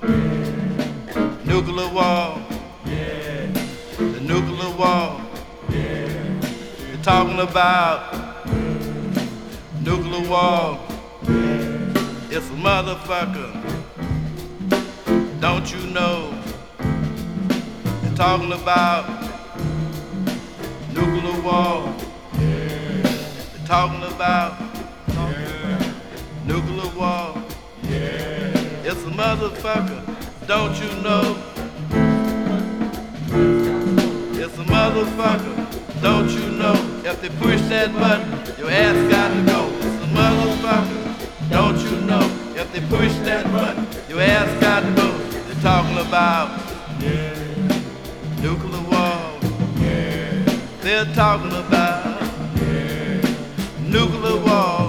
Nuclear war. The nuclear war. They're talking about nuclear war. It's a motherfucker. Don't you know? They're talking about nuclear war. They're talking about nuclear war. It's a motherfucker. Don't you know? It's a motherfucker. Don't you know? If they push that button, your ass got to go. It's a motherfucker. Don't you know? If they push that button, your ass got to go. talking about yeah. nuclear war. Yeah. They're talking about yeah. nuclear war.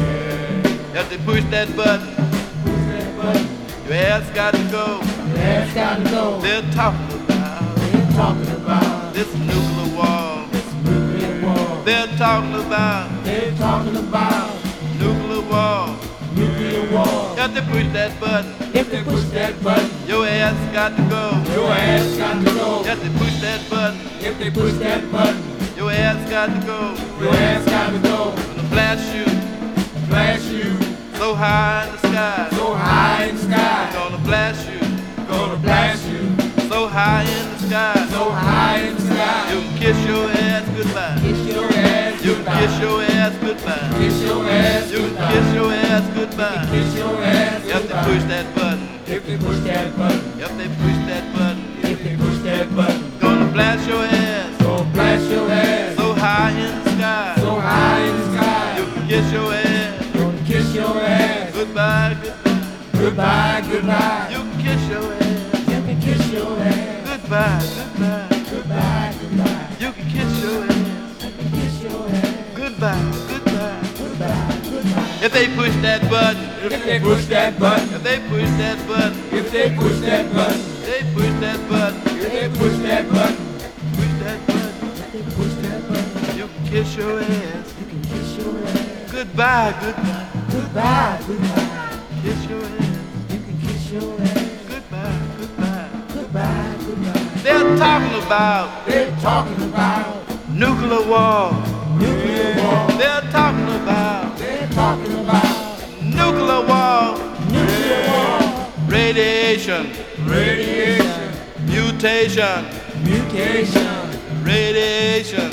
Yeah. If they push that button, push that button, your ass got to go. Your ass got to go. They're talking about, they're talking about this nuclear war. This nuclear war. They're talking about, they're talking about nuclear war. Nuclear war. If they push that button, if they push that button, your ass got to go. Your ass got to go. If they push that button, if they push that button, your ass got to go. Your ass got to go. Gonna blast you, blast you, so high in the sky, so high in the sky. Gonna blast you, gonna blast you, so high in the sky, so high in the sky. You can kiss your ass goodbye. Kiss your ass you goodbye. Kiss your ass goodbye. Kiss your ass you goodbye. Kiss your ass goodbye. Kiss your ass goodbye. If they push that button, if they push that button, if they push that button, if they push that button, gonna blast your ass, gonna blast your ass, so high in the sky, so high in the sky. You can kiss your ass, gonna kiss your ass goodbye, goodbye, goodbye, goodbye. You can kiss your ass, you can kiss your ass goodbye, goodbye, goodbye, goodbye. You can kiss your ass, you can kiss your ass goodbye, goodbye, goodbye, goodbye. If they push that button, if they push that button, if they push that button, if they push that button, they push that button, if they push that button, push that button, if they push that button, you can kiss your ass, you can kiss your ass goodbye, goodbye, goodbye, goodbye. Kiss your ass, you can kiss your ass goodbye, goodbye, goodbye, goodbye. They're talking about, they're talking about nuclear war, nuclear war. They're talking about, they're talking about nuclear war, nuclear war. Radiation, radiation. Mutation, mutation. Radiation,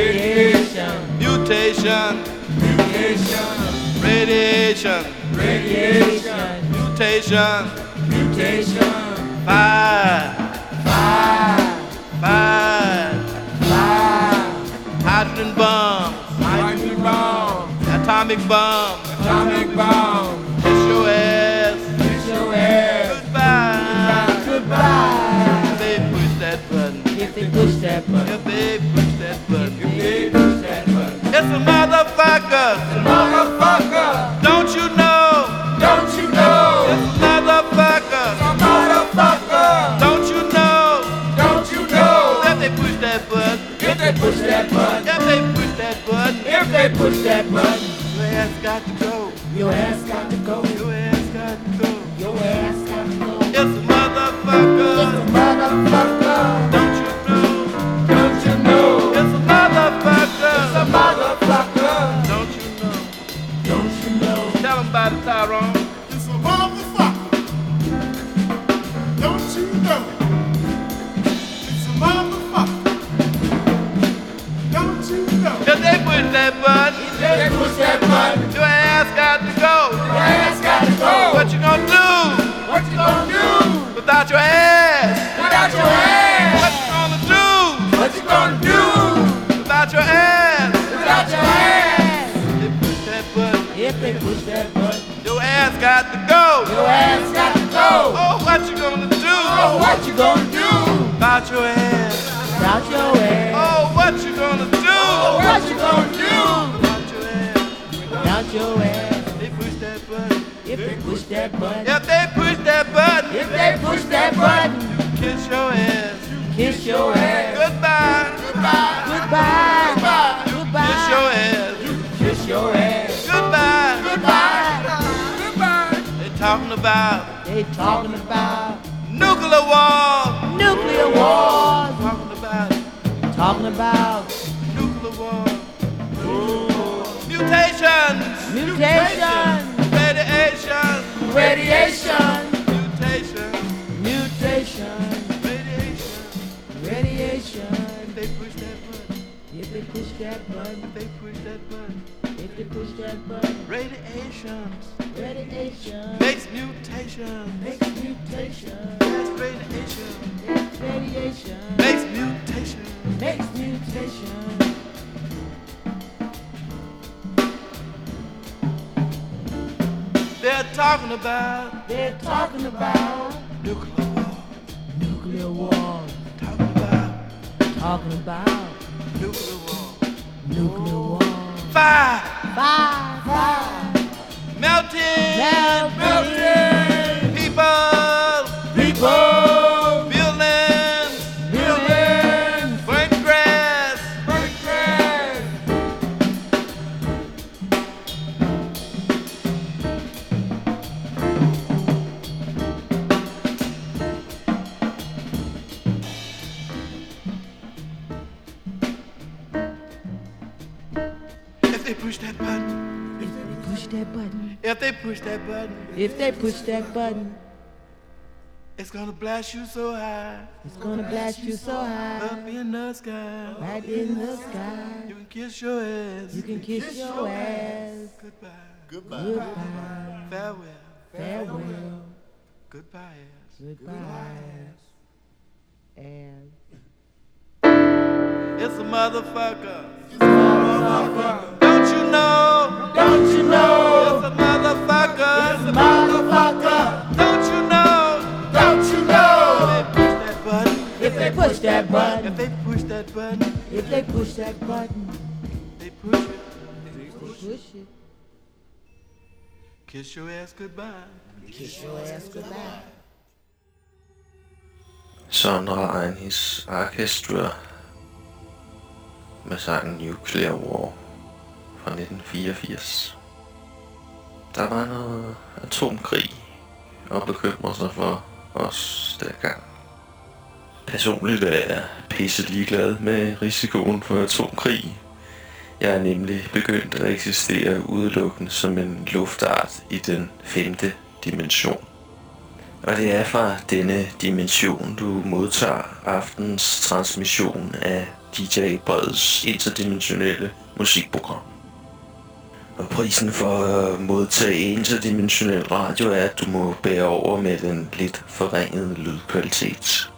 radiation. Mutation, mutation. Radiation, radiation. Mutation, mutation. Fire, fire, fire, fire. Hydrogen bomb, hydrogen bomb. Atomic bomb, atomic bomb. Kiss your ass, kiss your ass goodbye, goodbye. If they push that button, if they push that button, if they push that button, if they push that button, it's a motherfucker, it's a motherfucker. Don't you know? Don't you know? It's a motherfucker, it's a motherfucker. Don't you know? Don't you know? If they push that button, if they push that button, if they push that button, if they push that button, your ass got to go. Your ass got to go. Your ass got to go. Your ass got to go. It's a motherfucker. It's a motherfucker. Don't you know? Don't you know? It's a motherfucker. It's a motherfucker. Don't you know? Don't you know? Tell him about it, Tyrone. It's a motherfucker. Don't you know? It's a motherfucker. Don't you know? If they push that button, if they push that button, your ass got to go. Your ass got to go. What you gonna do? What you gonna do? Without your ass. Without your ass. What you gonna do? What you gonna do? Without your ass. Without your ass. If they push that button, if they push that button, your ass got to go. Your ass got to go. Oh, what you gonna do? Oh, what you gonna do? Without your ass. Without your ass. Oh, what you gonna do? Oh, what you gonna do? Without your ass. Without your ass. They push that button. If they push that button. If they push that button. If they push that button. You can kiss your ass. Kiss your ass. Goodbye. Goodbye. Goodbye. Goodbye. You can kiss your ass. You can kiss your ass. Goodbye. Goodbye. Goodbye. They talking about. They talking about nuclear war. Nuclear war. Talking about. Talking about nuclear war. Mutations. Mutations. Radiation. Radiation. Mutation. Mutation. Radiation. Radiation. If they push that button. If they push that button. If they push that button. If they push that button. Radiations. Radiation. Makes mutation. Makes mutation. That's radiation. That's radiation. Makes mutation. Makes mutation. They're talking about, they're talking about nuclear war. nuclear war. Talking about Talking about nuclear war. nuclear war. Fire! Fire, fire. Melting! Melting. Melting! People! People. Buildings! Buildings. Burnt grass! Burnt grass. If they push that button, If they push that button, if they push that button, if they push that button, it's gonna blast you so high. it's gonna blast you so high. Up in the sky. Right in the sky. You can kiss your ass. You can kiss your ass. Goodbye. Goodbye. Goodbye. Farewell. Farewell. Goodbye ass. Goodbye. And It's a motherfucker. It's a motherfucker. Don't you know? don't you know? It's a motherfucker. It's a motherfucker. Don't you know? Don't you know? If they push that button. If they push that button, If they push that button. if they push that button, They push it. they push it. Kiss your ass goodbye. Kiss your ass goodbye. Sondre Einhis Orchestra med sangen Nuclear War fra nitten fireogfirs. Der var noget atomkrig og bekymrer sig for os dengang. Personligt er jeg pisse ligeglad med risikoen for atomkrig. Jeg er nemlig begyndt at eksistere udelukkende som en luftart i den femte dimension. Og det er fra denne dimension, du modtager aftens transmission af D J Breds interdimensionelle musikprogram. Og prisen for at modtage interdimensionel radio er, at du må bære over med den lidt forringede lydkvalitet.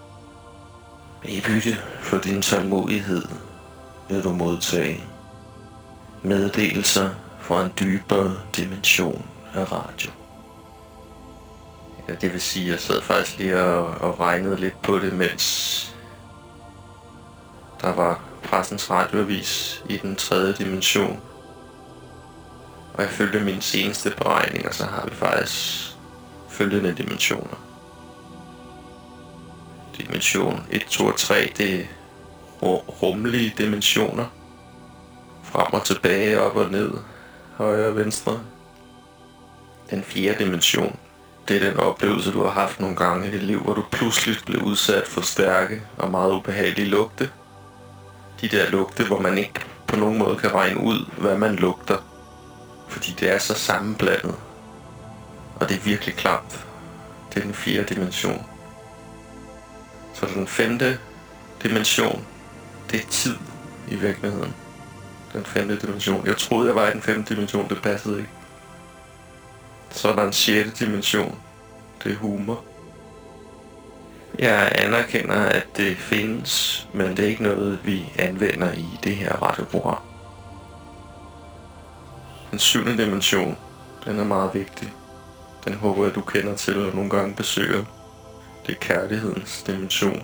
I bytte for din tålmodighed vil du modtage meddelelser fra en dybere dimension af radio. Ja, det vil sige, at jeg sad faktisk lige og, og regnede lidt på det, mens der var Pressens Radioavis i den tredje dimension. Og ifølge mine seneste beregninger, så har vi faktisk følgende dimensioner. Dimension et, to og tre, det er rummelige dimensioner. Frem og tilbage, op og ned, højre og venstre. Den fjerde dimension, det er den oplevelse, du har haft nogle gange i dit liv, hvor du pludselig blev udsat for stærke og meget ubehagelige lugte. De der lugte, hvor man ikke på nogen måde kan regne ud, hvad man lugter. Fordi det er så sammenblandet. Og det er virkelig klamt. Det er den fjerde dimension. Så den femte dimension, det er tid i virkeligheden. Den femte dimension. Jeg troede, jeg var i den femte dimension, det passede ikke. Så er der en sjette dimension. Det er humor. Jeg anerkender, at det findes, men det er ikke noget, vi anvender i det her radioprogram. Den syvende dimension, den er meget vigtig. Den håber jeg, du kender til og nogle gange besøger. Det er kærlighedens dimension.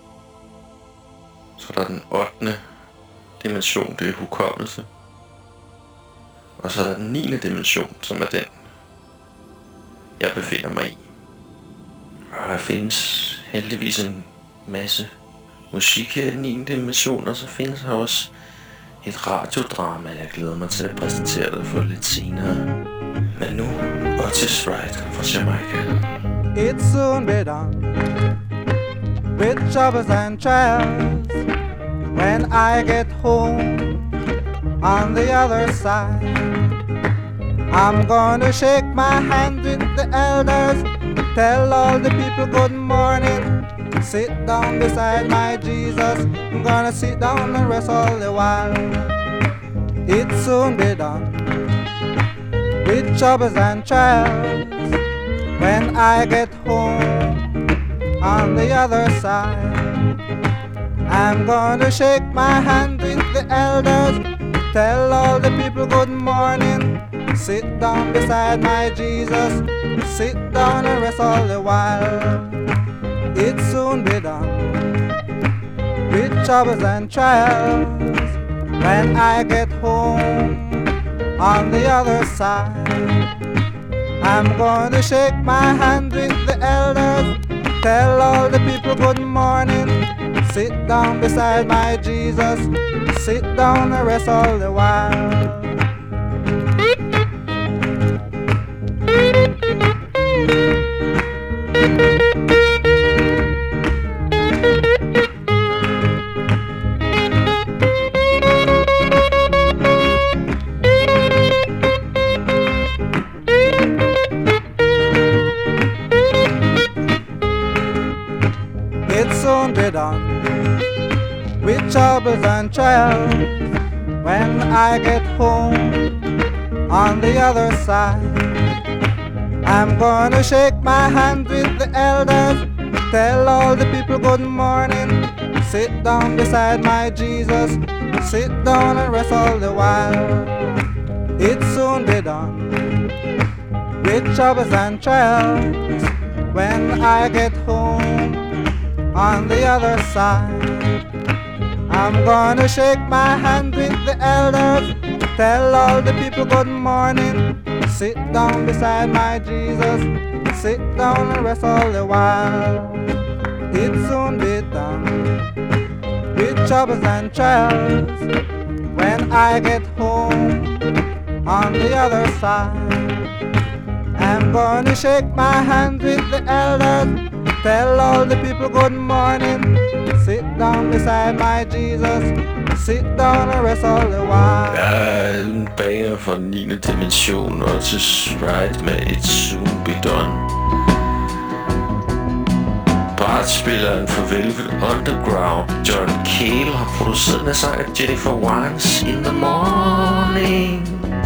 Så der er den ottende dimension, det er hukommelse. Og så er der den niende dimension, som er den, jeg befinder mig i. Og der findes heldigvis en masse musik her i den niende dimension, og så findes der også et radiodrama, jeg glæder mig til at præsentere dig for lidt senere. Men nu, Otis Wright fra Jamaica. It's soon be done with troubles and trials when I get home on the other side. I'm gonna shake my hand with the elders, tell all the people good morning, sit down beside my Jesus. I'm gonna sit down and rest all the while. It soon be done with troubles and trials when I get home on the other side. I'm gonna shake my hand with the elders, tell all the people good morning, sit down beside my Jesus, sit down and rest all the while. It soon be done with troubles and trials when I get home on the other side. I'm going to shake my hand with the elders, tell all the people good morning, sit down beside my Jesus, sit down and rest all the while. Soon be done with troubles and trials when I get home on the other side. I'm gonna shake my hand with the elders, tell all the people good morning, sit down beside my Jesus, sit down and rest all the while. It soon be done with troubles and trials when I get home on the other side. I'm gonna shake my hand with the elders, tell all the people good morning, sit down beside my Jesus, sit down and rest all the while. It soon be done with troubles and trials when I get home on the other side. I'm gonna shake my hand with the elders, tell all the people good morning, sit down beside my Jesus, sit down and rest all the while. Jeg er en banger fra niende dimension og til Sprite med It Soon Be Done. Brætspilleren for Velvet Underground, John Cale, har produceret den sang af Jennifer Warnes In The Morning.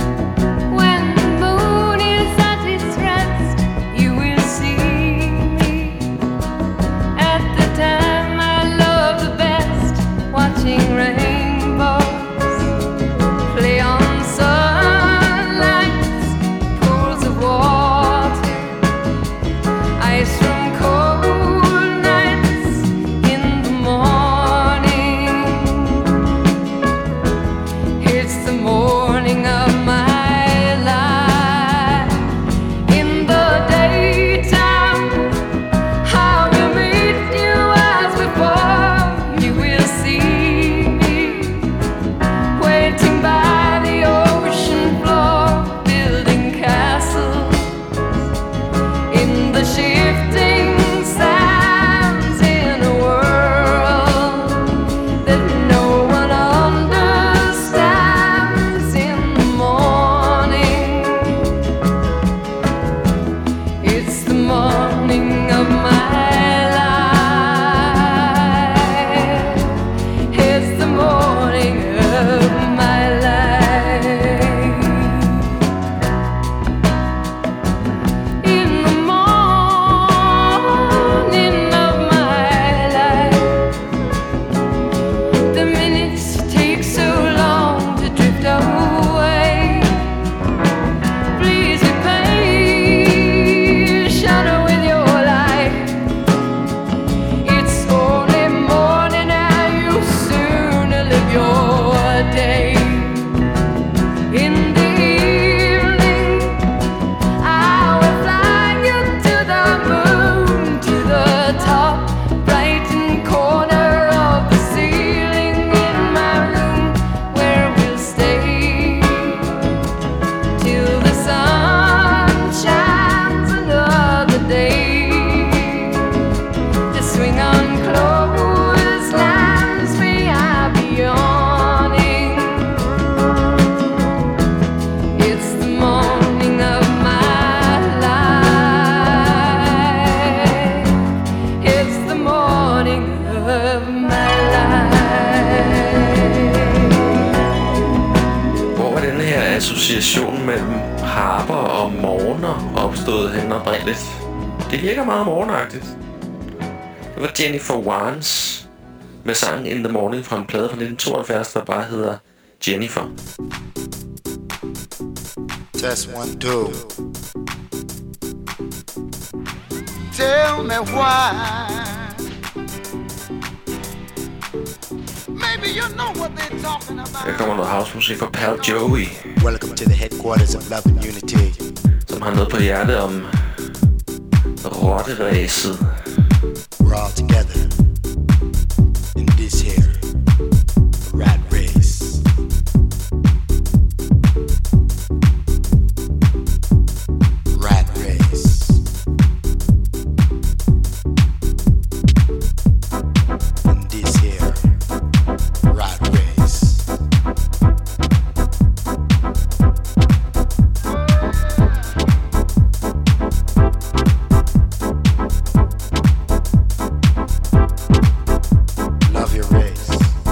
association mellem harper og morgener opstået hen oprindeligt. Det virker meget morgenagtigt. Det var Jennifer Warnes med sangen In The Morning fra en plade fra nitten tooghalvfjerds, der bare hedder Jennifer. Test one, two. Tell me why Her kommer noget housemusik fra Pal Joey. Welcome to the headquarters of love and unity. Som har noget på hjertet om rotteræset. We're all together in this here rat race. Rat race. In this here rat race. Love your race.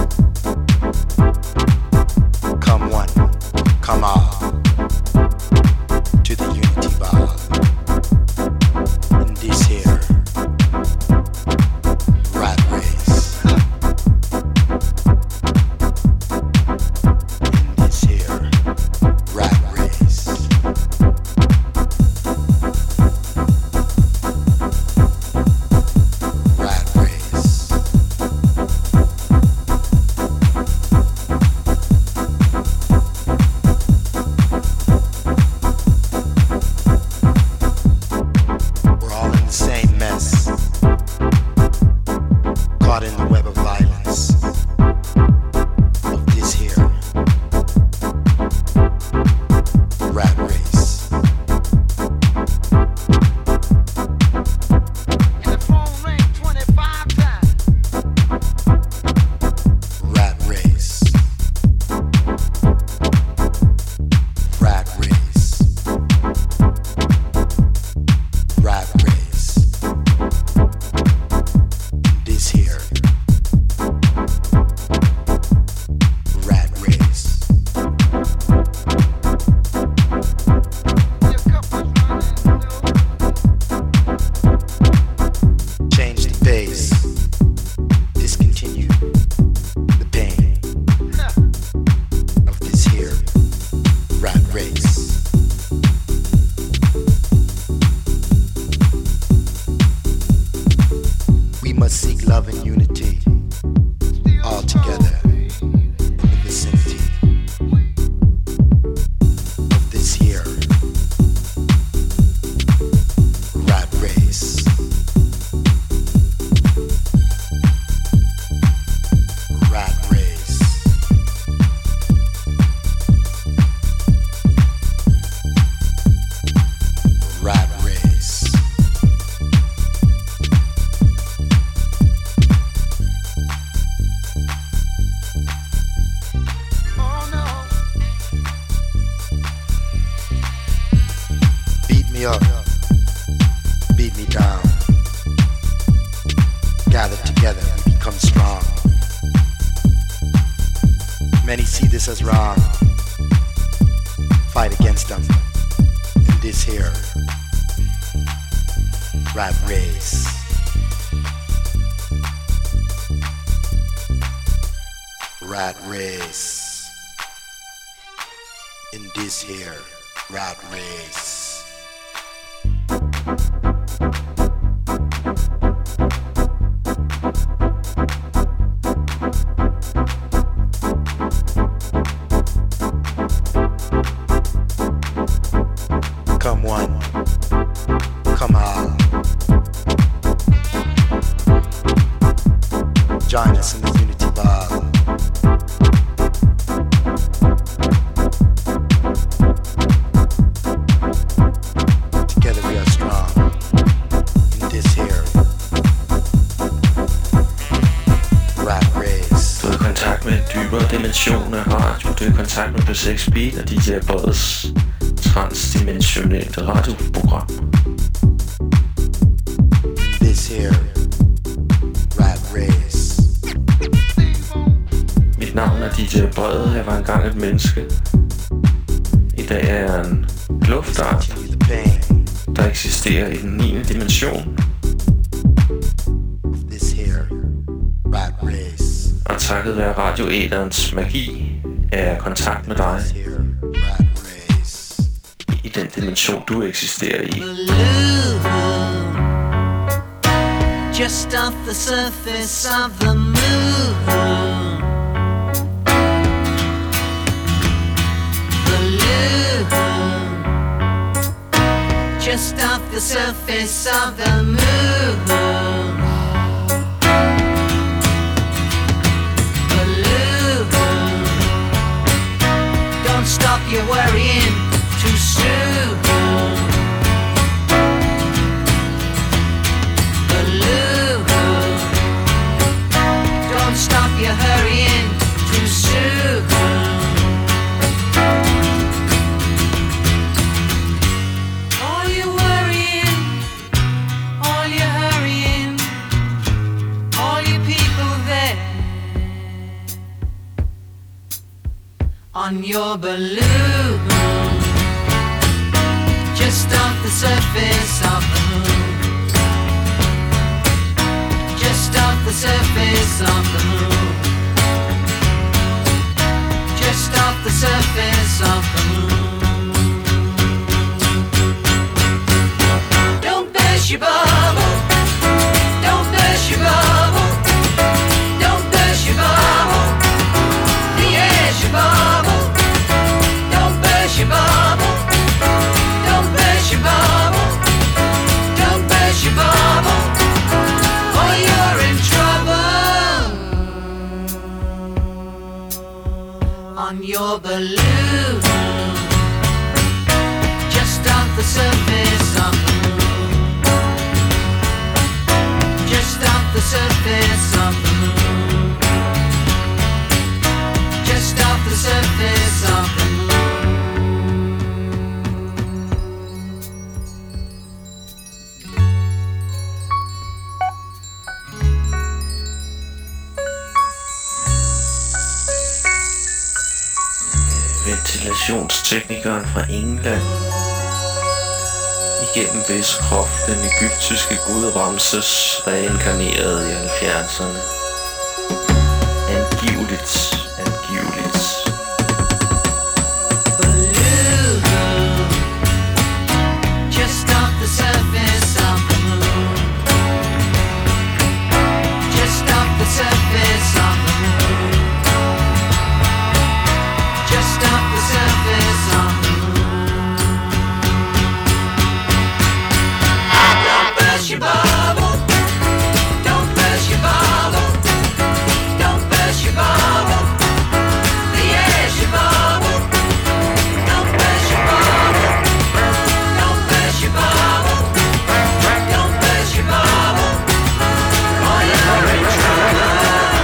Come one, come all to the unity ball. In this here rat race. In this here rat race. Rat race. We're all in the same mess, caught in the web of violence of this here rat race. Rat race. Rat race. Rat race. This here rat race. Change the pace. Discontinue the pain of this here rat race. We must seek love and unity all together in the vicinity of this here rat race. Rat race. Rat race. Beat me up, beat me down. Gather together and become strong. Many see this as wrong. Fight against them in this here rat race. Rat race. In this here rat race. Come one, come all. Join us in the unity ball. Together we are strong in this here rat race. Du er i kontakt med en dybere dimension af radio. Du er i kontakt med P seks Beat og D J Bods transdimensionelle radioprogram. This here rat race. Mit navn er D J Brede. Jeg var engang et menneske. I dag er jeg en luftart, der eksisterer i den niende dimension. This here rat race. Og takket være radioæterens magi er jeg i kontakt med dig i den dimension, du eksisterer i. Just off the surface of the moon, just off the surface of the moon. Balloon, don't stop your worrying too soon. Balloon, don't stop your hurrying too soon. All your worrying, all your hurrying, all you people there on your balloon, just off the surface of the moon, just off the surface of the moon, just off the surface of the moon. Don't burst your bubble, don't burst your bubble, don't burst your bubble, the air's your bubble. Don't burst your bubble, don't burst your bubble, don't burst your bubble, or you're in trouble. On your balloon, just off the surface of the moon, just off the surface of the moon, just off the surface of the moon. Ventilationsteknikeren fra England. Igennem hvis krop den egyptiske gud Ramses reinkarnerede i halvfjerdserne. Angiveligt, angiveligt. Just off the surface of the moon, just off the surface of the moon, just off the surface of the moon. Don't burst your bubble, don't burst your bubble, don't burst your bubble, the air's your bubble. Don't burst your bubble, don't burst your bubble, don't burst your bubble, or you're in trouble.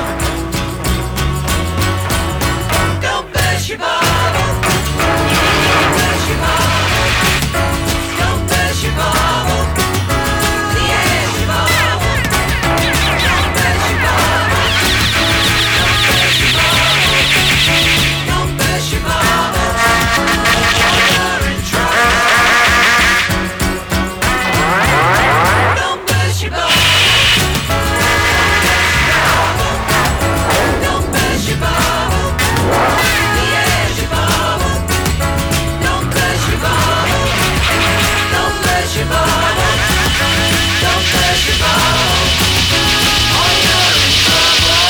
Don't burst your bubble, don't burst your bubble, don't burst your bubble, the air's your bubble. Don't burst your bubble, don't burst your bubble, don't burst your bubble, or you're in trouble. Don't burst your bubble, don't burst your bubble, the air's your bubble. Don't burst your bubble, don't burst your bubble, don't burst your bubble, or you're in trouble.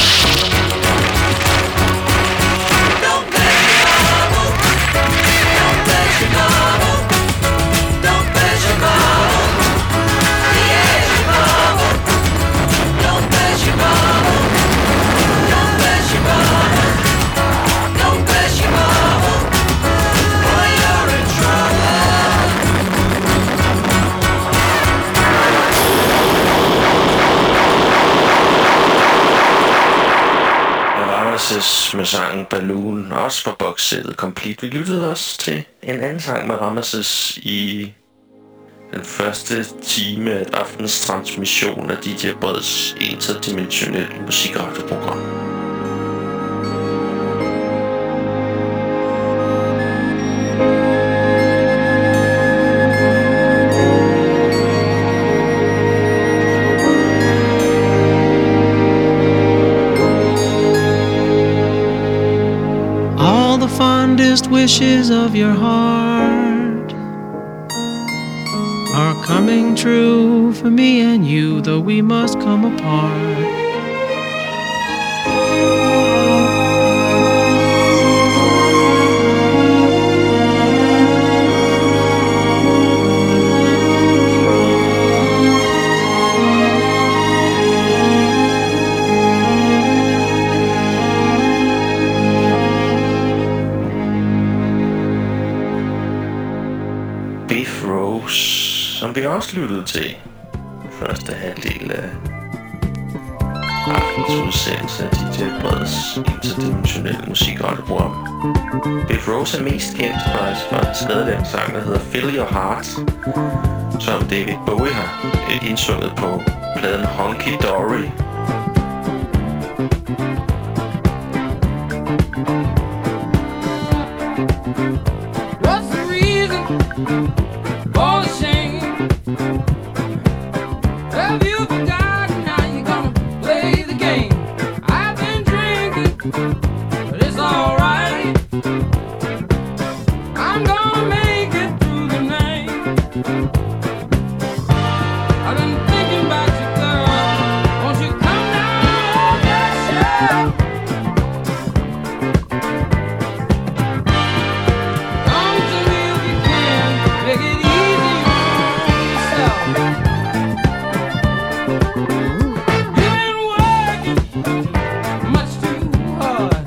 Don't burst your bubble, don't burst your bubble, don't burst your bubble, the air's your bubble. Don't burst your bubble, don't burst your bubble, don't burst your bubble, or you're in trouble. Ramses med sangen Balloon, også fra boxsættet Complete. Vi lyttede også til en anden sang med Ramses i den første time af aftens transmission af D J Breds interdimensionelle musikradioprogram. All the fondest wishes of your heart are coming true for me and you, though we must come apart. også lyttet til første halvdel af aftens udsendelse af D J Breds interdimensionelle musikradioprogram. Biff Rose er mest kendt for at have skrevet den sang, der hedder Fill Your Heart, som David Bowie har indsunget på pladen Honky Dory. What's the reason for the shame? Have you forgotten how you're gonna play the game? I've been drinking, but it's alright. I'm gonna make it through the night. I've been thinking about you, girl. Won't you come down that shelf? Come to me if you can. Make it easy on yourself. You've been working much too hard.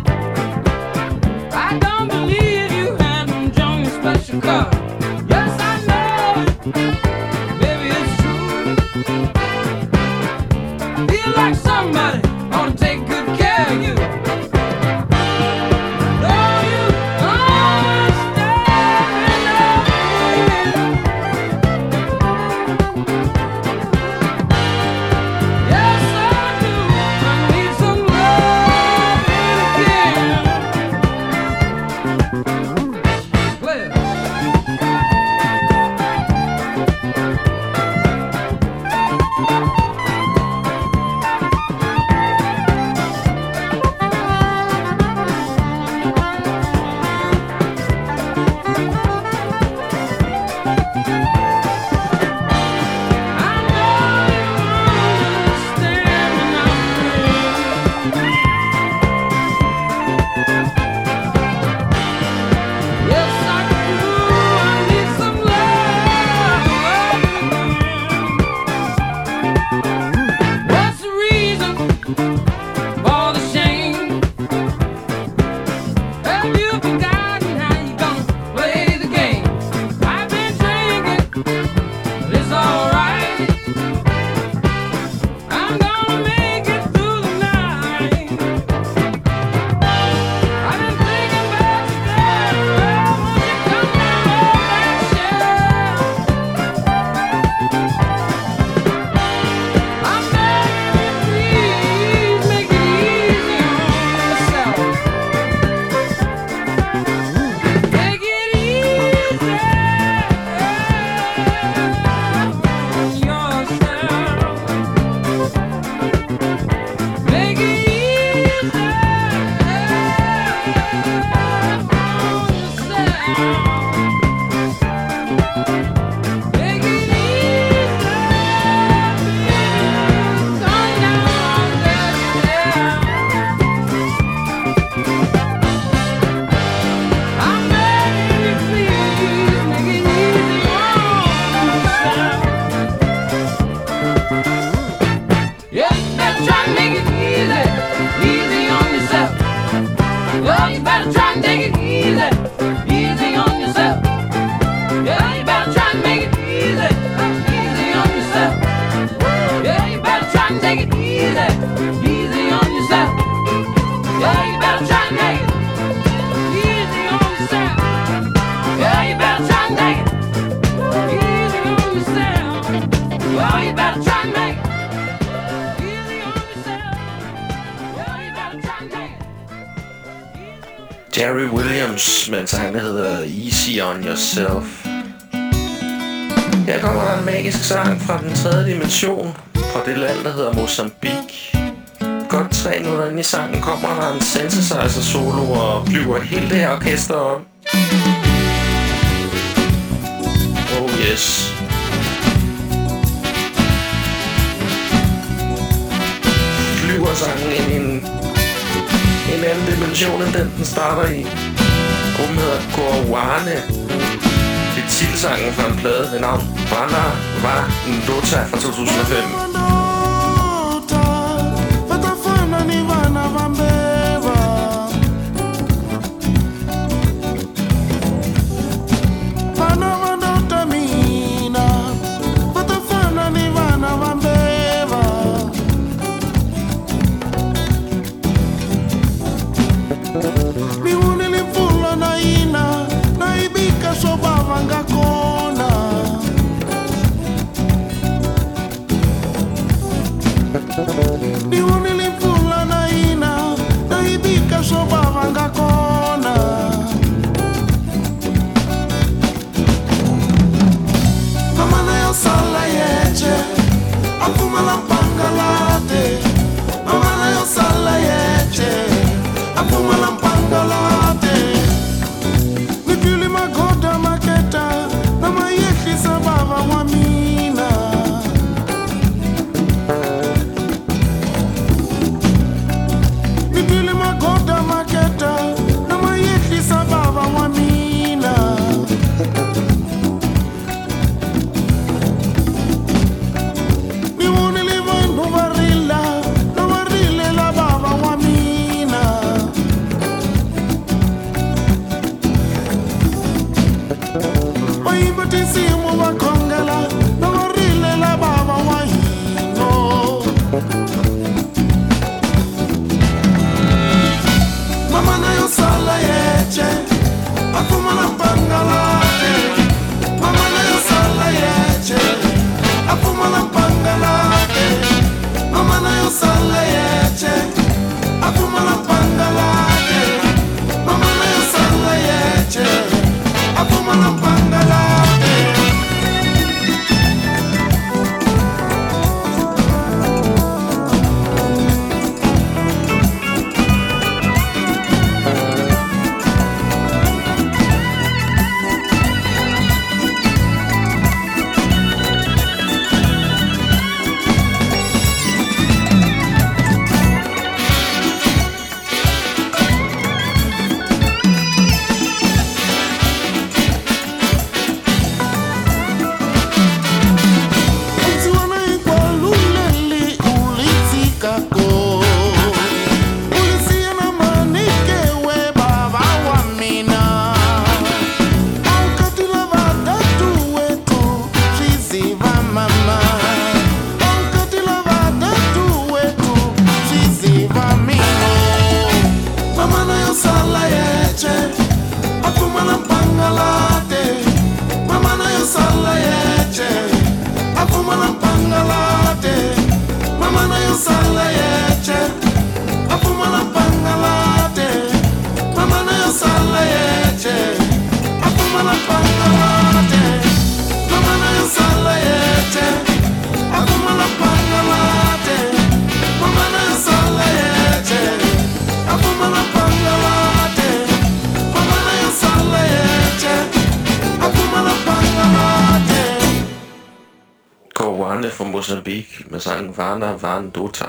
I don't believe you had them Johnny special card. Yes, I know it. Baby, it's true. Feel like somebody ought to take good care of you. Know you understand me. Yes, I do. I need some love again. Play it. What's the reason for the shame? Have you forgotten how you gonna play the game? I've been drinking, but it's alright. I'm gonna make it through the night. I've been thinking about you, girl. Won't you come down that shelf? I'm begging you, please make it easy on yourself. Make it easy on yourself. Make it easy on yourself. Make it Yeah, you better try and make it easy, easy on yourself. Well, you better try and take it easy, easy on yourself. Yeah, you better try and make it easy, easy on yourself. Yeah, you better try and take it easy, easy on yourself. Yeah, you better try and make it easy on yourself. Yeah, you better try and take it easy on yourself. Well, you better try and make it. Jerry Williams med en sang, der hedder Easy on Yourself. Her kommer der en magisk sang fra den tredje dimension, fra det land, der hedder Mozambique. Godt tre minutter inde i sangen kommer der en synthesizer solo og flyver hele det her orkester op. Oh yes. Flyver sangen ind i en en anden dimension end den, den starter i. Gruppen hedder Gorwane. Det er titelsangen fra en plade ved navn Bana Wa Ndota fra to tusind og fem. tisimu bakongela norilela baba wahino mama na yo sala yeche afuma na pangalate mama na yo sala yeche afuma na pangalate mama na yo sala yeche afuma na pangalate mama na yo sala yeche afuma na pangalate Fra Mozambique med sangen Vana Van Dota.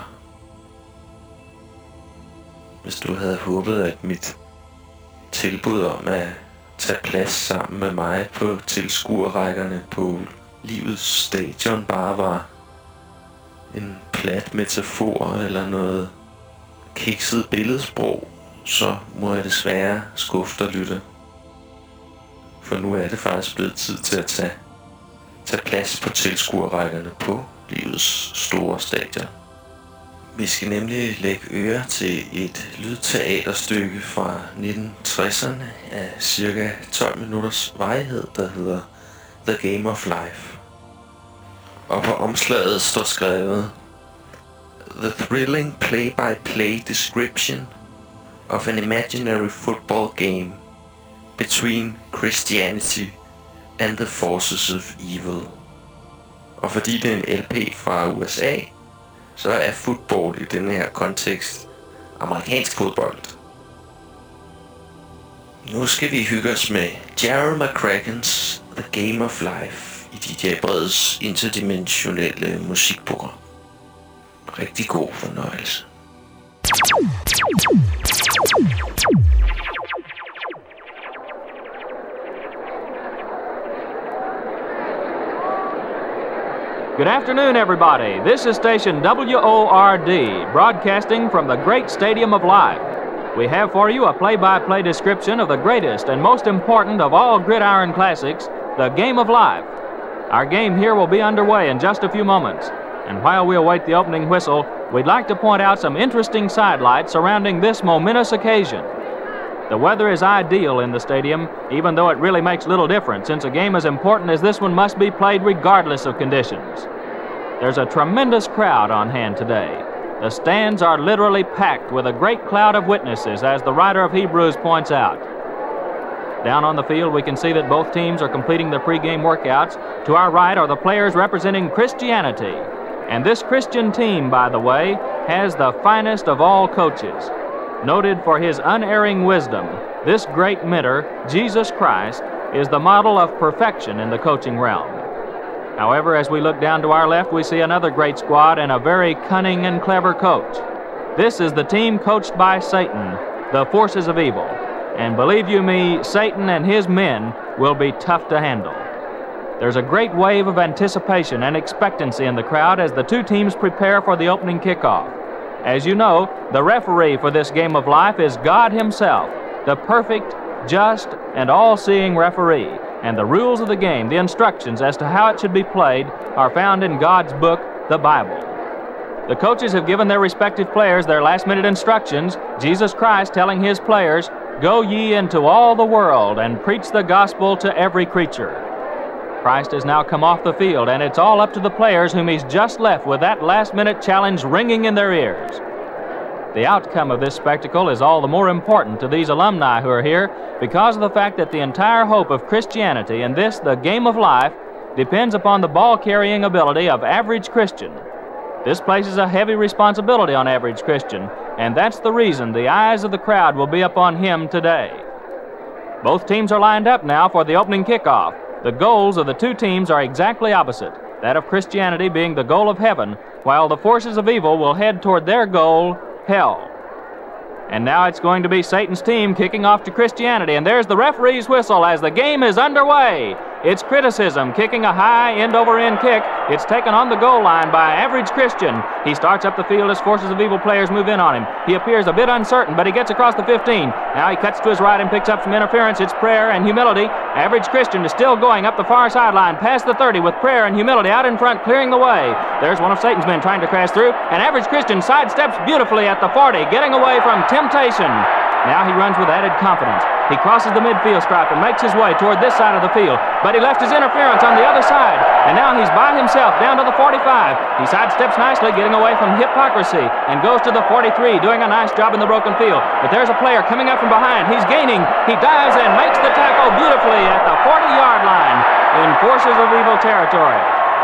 Hvis du havde håbet, at mit tilbud om at tage plads sammen med mig på tilskuerrækkerne på livets stadion bare var en plat metafor eller noget kikset billedsprog, så må jeg desværre skuffe dig, lytte. For nu er det faktisk blevet tid til at tage Tag plads på tilskuerrækkerne på livets store stadion. Vi skal nemlig lægge øre til et lydteaterstykke fra nitten tresserne af cirka tolv minutters varighed, der hedder The Game of Life. Og på omslaget står skrevet: The thrilling play-by-play description of an imaginary football game between Christianity and the forces of evil. Og fordi det er en L P fra U S A, så er fodbold i denne her kontekst amerikansk fodbold. Nu skal vi hygge os med Jarrell McCrackens The Game of Life i D J Breds interdimensionelle musikprogram. Rigtig god fornøjelse. Good afternoon, everybody. This is station W O R D, broadcasting from the great Stadium of Life. We have for you a play-by-play description of the greatest and most important of all gridiron classics, the Game of Life. Our game here will be underway in just a few moments, and while we await the opening whistle, we'd like to point out some interesting sidelights surrounding this momentous occasion. The weather is ideal in the stadium, even though it really makes little difference, since a game as important as this one must be played regardless of conditions. There's a tremendous crowd on hand today. The stands are literally packed with a great cloud of witnesses, as the writer of Hebrews points out. Down on the field, we can see that both teams are completing their pregame workouts. To our right are the players representing Christianity. And this Christian team, by the way, has the finest of all coaches. Noted for his unerring wisdom, this great mentor, Jesus Christ, is the model of perfection in the coaching realm. However, as we look down to our left, we see another great squad and a very cunning and clever coach. This is the team coached by Satan, the forces of evil. And believe you me, Satan and his men will be tough to handle. There's a great wave of anticipation and expectancy in the crowd as the two teams prepare for the opening kickoff. As you know, the referee for this game of life is God himself, the perfect, just, and all-seeing referee. and the rules of the game, the instructions as to how it should be played, are found in God's book, the Bible. The coaches have given their respective players their last-minute instructions, Jesus Christ telling his players, "Go ye into all the world and preach the gospel to every creature." Christ has now come off the field, and it's all up to the players whom he's just left with that last-minute challenge ringing in their ears. The outcome of this spectacle is all the more important to these alumni who are here because of the fact that the entire hope of Christianity in this, the game of life, depends upon the ball-carrying ability of Average Christian. This places a heavy responsibility on Average Christian, and that's the reason the eyes of the crowd will be upon him today. Both teams are lined up now for the opening kickoff. The goals of the two teams are exactly opposite, that of Christianity being the goal of heaven, while the forces of evil will head toward their goal, hell. And now it's going to be Satan's team kicking off to Christianity, and there's the referee's whistle as the game is underway. It's Criticism kicking a high end-over-end kick. It's taken on the goal line by Average Christian. He starts up the field as forces of evil players move in on him. He appears a bit uncertain, but he gets across the fifteen. Now he cuts to his right and picks up some interference. It's Prayer and Humility. Average Christian is still going up the far sideline past the thirty with Prayer and Humility out in front clearing the way. There's one of Satan's men trying to crash through, and Average Christian sidesteps beautifully at the forty, getting away from Temptation. Now he runs with added confidence. He crosses the midfield stripe and makes his way toward this side of the field, but he left his interference on the other side, and now he's by himself down to the forty-five. He sidesteps nicely, getting away from Hypocrisy, and goes to the forty-three, doing a nice job in the broken field. But there's a player coming up from behind. He's gaining. He dives and makes the tackle beautifully at the forty-yard line in Forces of Evil territory.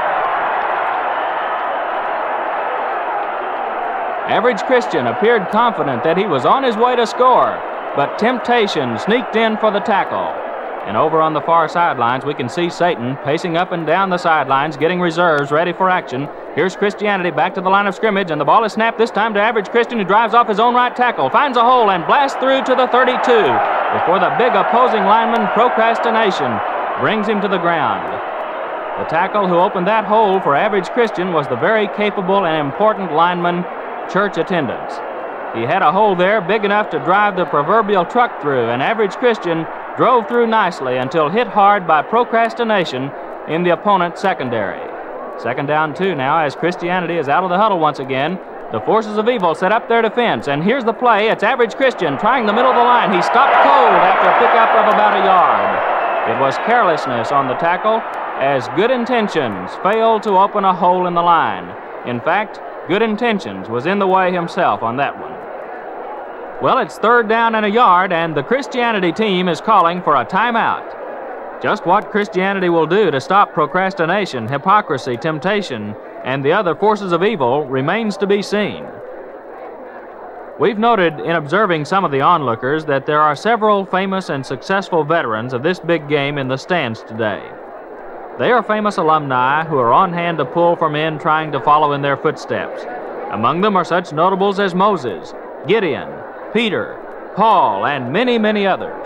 Average Christian appeared confident that he was on his way to score, but Temptation sneaked in for the tackle. And over on the far sidelines, we can see Satan pacing up and down the sidelines, getting reserves ready for action. Here's Christianity back to the line of scrimmage, and the ball is snapped this time to Average Christian, who drives off his own right tackle, finds a hole, and blasts through to the thirty-two before the big opposing lineman, Procrastination, brings him to the ground. The tackle who opened that hole for Average Christian was the very capable and important lineman, Church Attendance. He had a hole there big enough to drive the proverbial truck through, and Average Christian drove through nicely until hit hard by Procrastination in the opponent's secondary. Second down two now as Christianity is out of the huddle once again. The Forces of Evil set up their defense, and here's the play. It's Average Christian trying the middle of the line. He stopped cold after a pickup of about a yard. It was carelessness on the tackle as Good Intentions failed to open a hole in the line. In fact, Good Intentions was in the way himself on that one. Well, it's third down and a yard, and the Christianity team is calling for a timeout. Just what Christianity will do to stop Procrastination, Hypocrisy, Temptation, and the other forces of evil remains to be seen. We've noted in observing some of the onlookers that there are several famous and successful veterans of this big game in the stands today. They are famous alumni who are on hand to pull for men trying to follow in their footsteps. Among them are such notables as Moses, Gideon, Peter, Paul, and many, many others.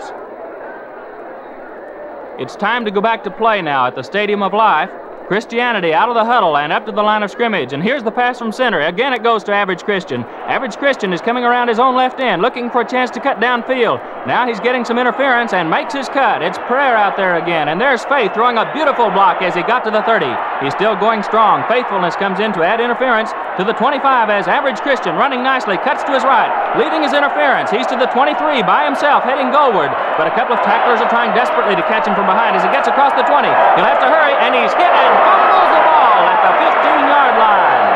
It's time to go back to play now at the Stadium of Life. Christianity out of the huddle and up to the line of scrimmage, and here's the pass from center. Again it goes to Average Christian. Average Christian is coming around his own left end, looking for a chance to cut downfield. Now he's getting some interference and makes his cut. It's Prayer out there again, and there's Faith throwing a beautiful block as he got to the thirty. He's still going strong. Faithfulness comes in to add interference to the twenty-five as Average Christian, running nicely, cuts to his right, leaving his interference. He's to the twenty-three by himself, heading goalward, but a couple of tacklers are trying desperately to catch him from behind as he gets across the twenty. He'll have to hurry, and he's hit and fumbles the ball at the fifteen-yard line.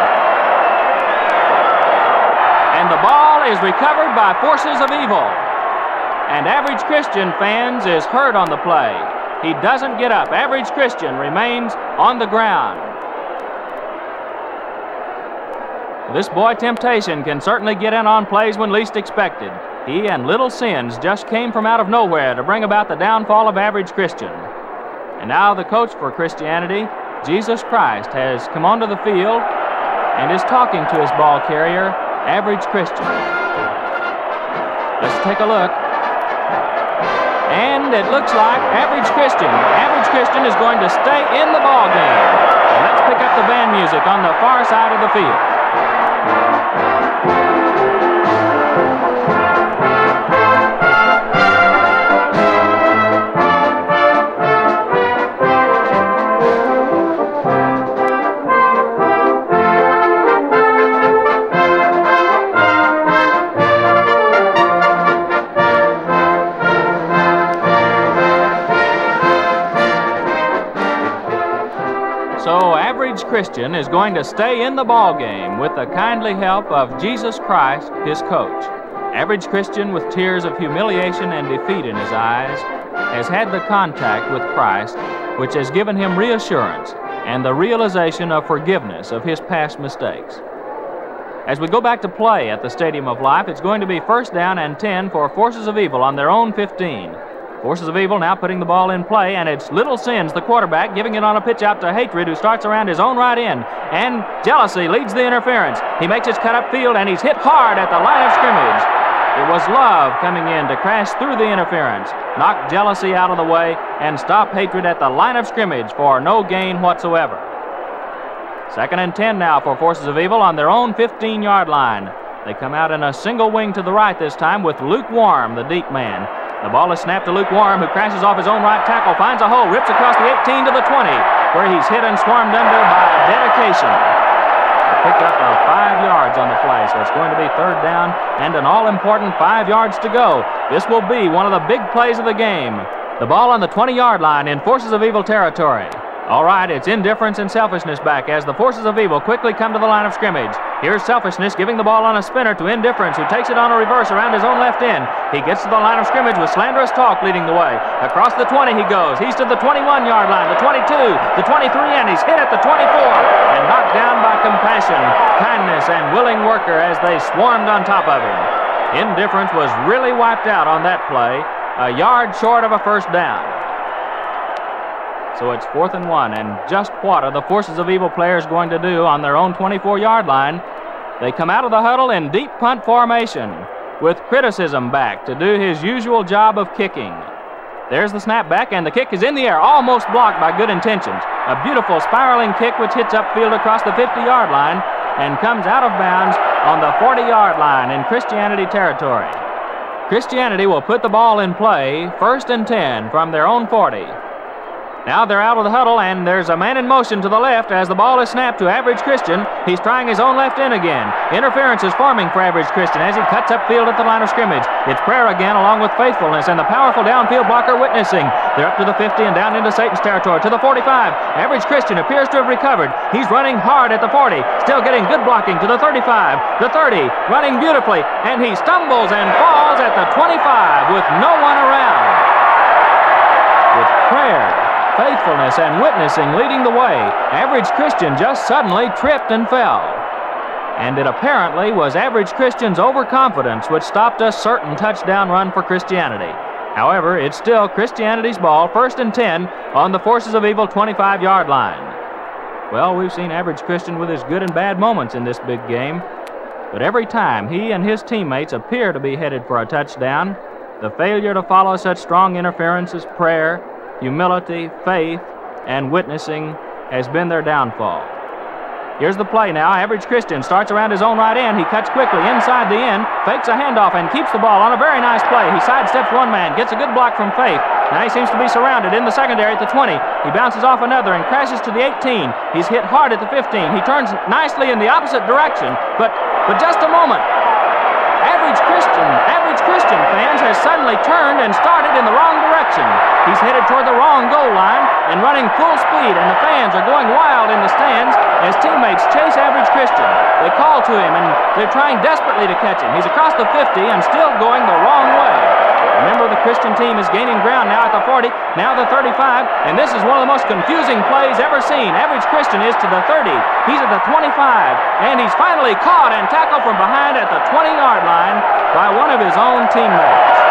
And the ball is recovered by Forces of Evil. And Average Christian fans is hurt on the play. He doesn't get up. Average Christian remains on the ground. This boy Temptation can certainly get in on plays when least expected. He and Little Sins just came from out of nowhere to bring about the downfall of Average Christian. And now the coach for Christianity, Jesus Christ, has come onto the field and is talking to his ball carrier, Average Christian. Let's take a look. And it looks like Average Christian. Average Christian is going to stay in the ball game. And let's pick up the band music on the far side of the field. Average Christian is going to stay in the ball game with the kindly help of Jesus Christ, his coach. Average Christian, with tears of humiliation and defeat in his eyes, has had the contact with Christ, which has given him reassurance and the realization of forgiveness of his past mistakes. As we go back to play at the Stadium of Life, it's going to be first down and ten for Forces of Evil on their own fifteen. Forces of Evil now putting the ball in play, and it's Little Sins, the quarterback, giving it on a pitch out to Hatred, who starts around his own right end. And Jealousy leads the interference. He makes his cut up field, and he's hit hard at the line of scrimmage. It was Love coming in to crash through the interference, knock Jealousy out of the way, and stop Hatred at the line of scrimmage for no gain whatsoever. Second and ten now for Forces of Evil on their own fifteen-yard line. They come out in a single wing to the right this time with Lukewarm, the deep man. The ball is snapped to Lukewarm, who crashes off his own right tackle, finds a hole, rips across the eighteen to the twenty, where he's hit and swarmed under by Dedication. They picked up uh, five yards on the play, so it's going to be third down and an all-important five yards to go. This will be one of the big plays of the game. The ball on the twenty-yard line in Forces of Evil territory. All right, it's Indifference and Selfishness back as the Forces of Evil quickly come to the line of scrimmage. Here's Selfishness giving the ball on a spinner to Indifference, who takes it on a reverse around his own left end. He gets to the line of scrimmage with Slanderous Talk leading the way. Across the twenty he goes. He's to the twenty-one-yard line, the twenty-two, the twenty-three, and he's hit at the twenty-four and knocked down by Compassion, Kindness, and Willing Worker as they swarmed on top of him. Indifference was really wiped out on that play, a yard short of a first down. So it's fourth and one, and just what are the Forces of Evil players going to do on their own twenty-four-yard line? They come out of the huddle in deep punt formation, with Criticism back to do his usual job of kicking. There's the snap back, and the kick is in the air, almost blocked by Good Intentions. A beautiful spiraling kick which hits upfield across the fifty-yard line and comes out of bounds on the forty-yard line in Christianity territory. Christianity will put the ball in play, first and ten from their own forty. Now they're out of the huddle, and there's a man in motion to the left as the ball is snapped to Average Christian. He's trying his own left end again. Interference is forming for Average Christian as he cuts upfield at the line of scrimmage. It's Prayer again along with Faithfulness and the powerful downfield blocker Witnessing. They're up to the fifty and down into Satan's territory to the forty-five. Average Christian appears to have recovered. He's running hard at the forty, still getting good blocking to the thirty-five, the thirty, running beautifully, and he stumbles and falls at the twenty-five with no one around. With Prayer, Faithfulness, and Witnessing leading the way, Average Christian just suddenly tripped and fell. And it apparently was Average Christian's overconfidence which stopped a certain touchdown run for Christianity. However, it's still Christianity's ball, first and ten, on the Forces of Evil twenty-five-yard line. Well, we've seen Average Christian with his good and bad moments in this big game, but every time he and his teammates appear to be headed for a touchdown, the failure to follow such strong interference as prayer, humility, faith, and witnessing has been their downfall. Here's the play now. Average Christian starts around his own right end. He cuts quickly inside the end, fakes a handoff, and keeps the ball on a very nice play. He sidesteps one man, gets a good block from Faith. Now he seems to be surrounded in the secondary at the twenty. He bounces off another and crashes to the eighteen. He's hit hard at the fifteen. He turns nicely in the opposite direction, but, but just a moment. Average Christian, Average Christian fans has suddenly turned and started in the wrong direction. He's headed toward the wrong goal line and running full speed, and the fans are going wild in the stands as teammates chase Average Christian. They call to him, and they're trying desperately to catch him. He's across the fifty and still going the wrong way. Remember, the Christian team is gaining ground now at the forty, now the thirty-five, and this is one of the most confusing plays ever seen. Average Christian is to the thirty, he's at the twenty-five, and he's finally caught and tackled from behind at the twenty-yard line by one of his own teammates.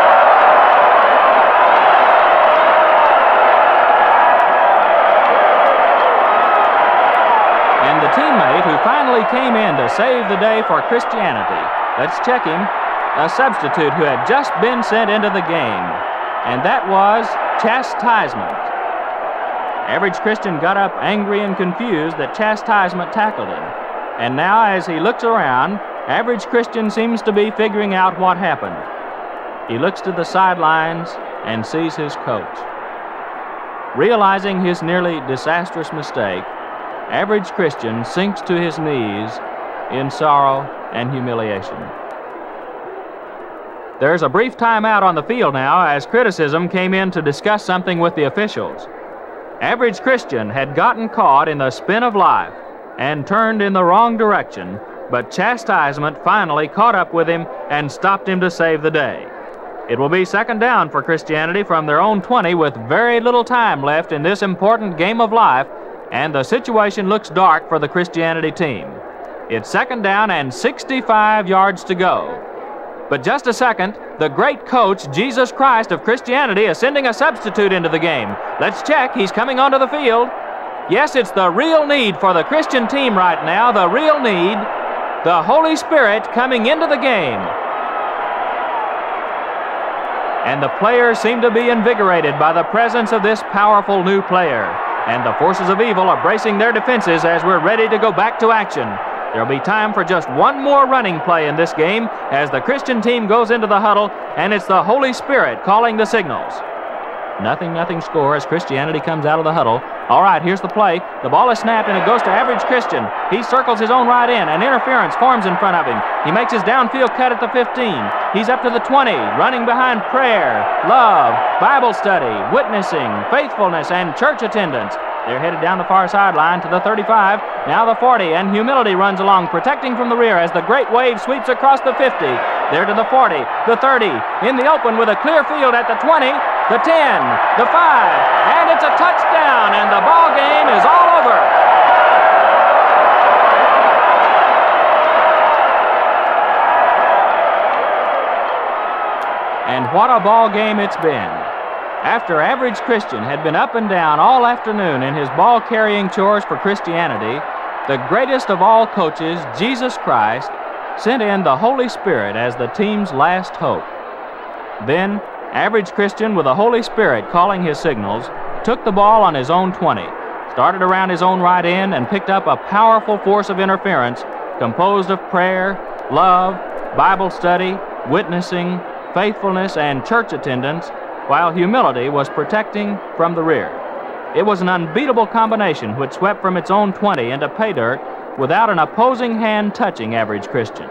And the teammate who finally came in to save the day for Christianity, let's check him, a substitute who had just been sent into the game, and that was Chastisement. Average Christian got up angry and confused that Chastisement tackled him, and now as he looks around, Average Christian seems to be figuring out what happened. He looks to the sidelines and sees his coach. Realizing his nearly disastrous mistake, Average Christian sinks to his knees in sorrow and humiliation. There's a brief timeout on the field now as Criticism came in to discuss something with the officials. Average Christian had gotten caught in the spin of life and turned in the wrong direction, but chastisement finally caught up with him and stopped him to save the day. It will be second down for Christianity from their own twenty with very little time left in this important game of life, and the situation looks dark for the Christianity team. It's second down and sixty-five yards to go. But just a second, the great coach, Jesus Christ of Christianity, is sending a substitute into the game. Let's check. He's coming onto the field. Yes, it's the real need for the Christian team right now, the real need, the Holy Spirit coming into the game. And the players seem to be invigorated by the presence of this powerful new player. And the forces of evil are bracing their defenses as we're ready to go back to action. There'll be time for just one more running play in this game as the Christian team goes into the huddle, and it's the Holy Spirit calling the signals. Nothing, nothing score as Christianity comes out of the huddle. All right, here's the play. The ball is snapped, and it goes to Average Christian. He circles his own right in, and interference forms in front of him. He makes his downfield cut at the fifteen. He's up to the twenty, running behind prayer, love, Bible study, witnessing, faithfulness, and church attendance. They're headed down the far sideline to the thirty-five, now the forty, and humility runs along, protecting from the rear as the great wave sweeps across the fifty. There to the forty, the thirty, in the open with a clear field at the twenty, the ten, the five, and it's a touchdown, and the ball game is all over. And what a ball game it's been. After Average Christian had been up and down all afternoon in his ball-carrying chores for Christianity, the greatest of all coaches, Jesus Christ, sent in the Holy Spirit as the team's last hope. Then, Average Christian, with the Holy Spirit calling his signals, took the ball on his own twenty, started around his own right end, and picked up a powerful force of interference composed of prayer, love, Bible study, witnessing, faithfulness, and church attendance, while humility was protecting from the rear. It was an unbeatable combination which swept from its own twenty into pay dirt without an opposing hand touching Average Christian.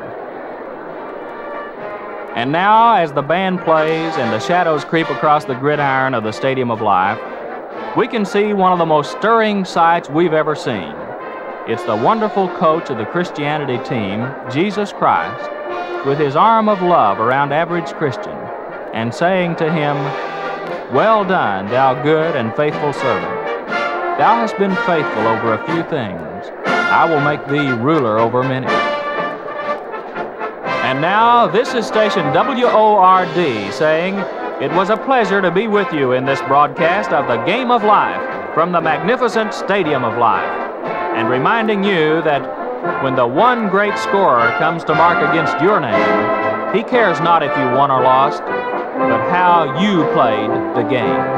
And now, as the band plays and the shadows creep across the gridiron of the Stadium of Life, we can see one of the most stirring sights we've ever seen. It's the wonderful coach of the Christianity team, Jesus Christ, with his arm of love around Average Christian, and saying to him, "Well done, thou good and faithful servant. Thou hast been faithful over a few things. I will make thee ruler over many." And now, this is station W O R D saying, it was a pleasure to be with you in this broadcast of the Game of Life from the magnificent Stadium of Life, and reminding you that when the one great scorer comes to mark against your name, he cares not if you won or lost, but how you played the game.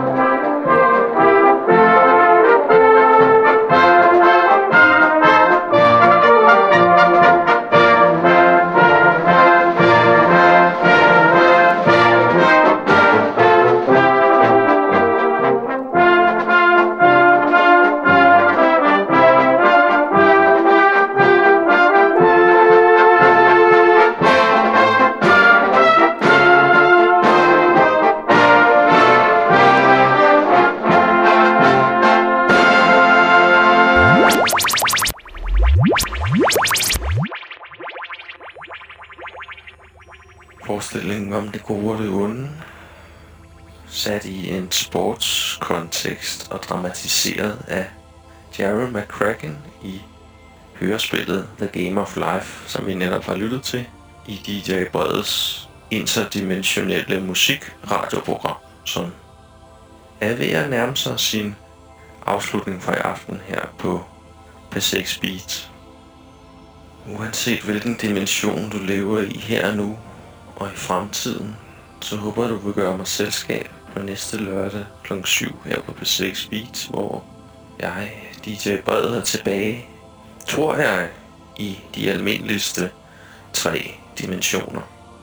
Forestillingen om det gode og det onde, sat i en sportskontekst og dramatiseret af Jerry McCracken i hørespillet The Game of Life, som vi netop har lyttet til i D J Breds interdimensionelle musikradioprogram, som er ved at nærme sig sin afslutning for i aften her på P seks Beat. Uanset hvilken dimension du lever i her og nu og i fremtiden, så håber du vil gøre mig selskab på næste lørdag klokken syv her på P seks Beat, hvor jeg, D J Bred, er tilbage, tror jeg, i de almindeligste tre dimensioner.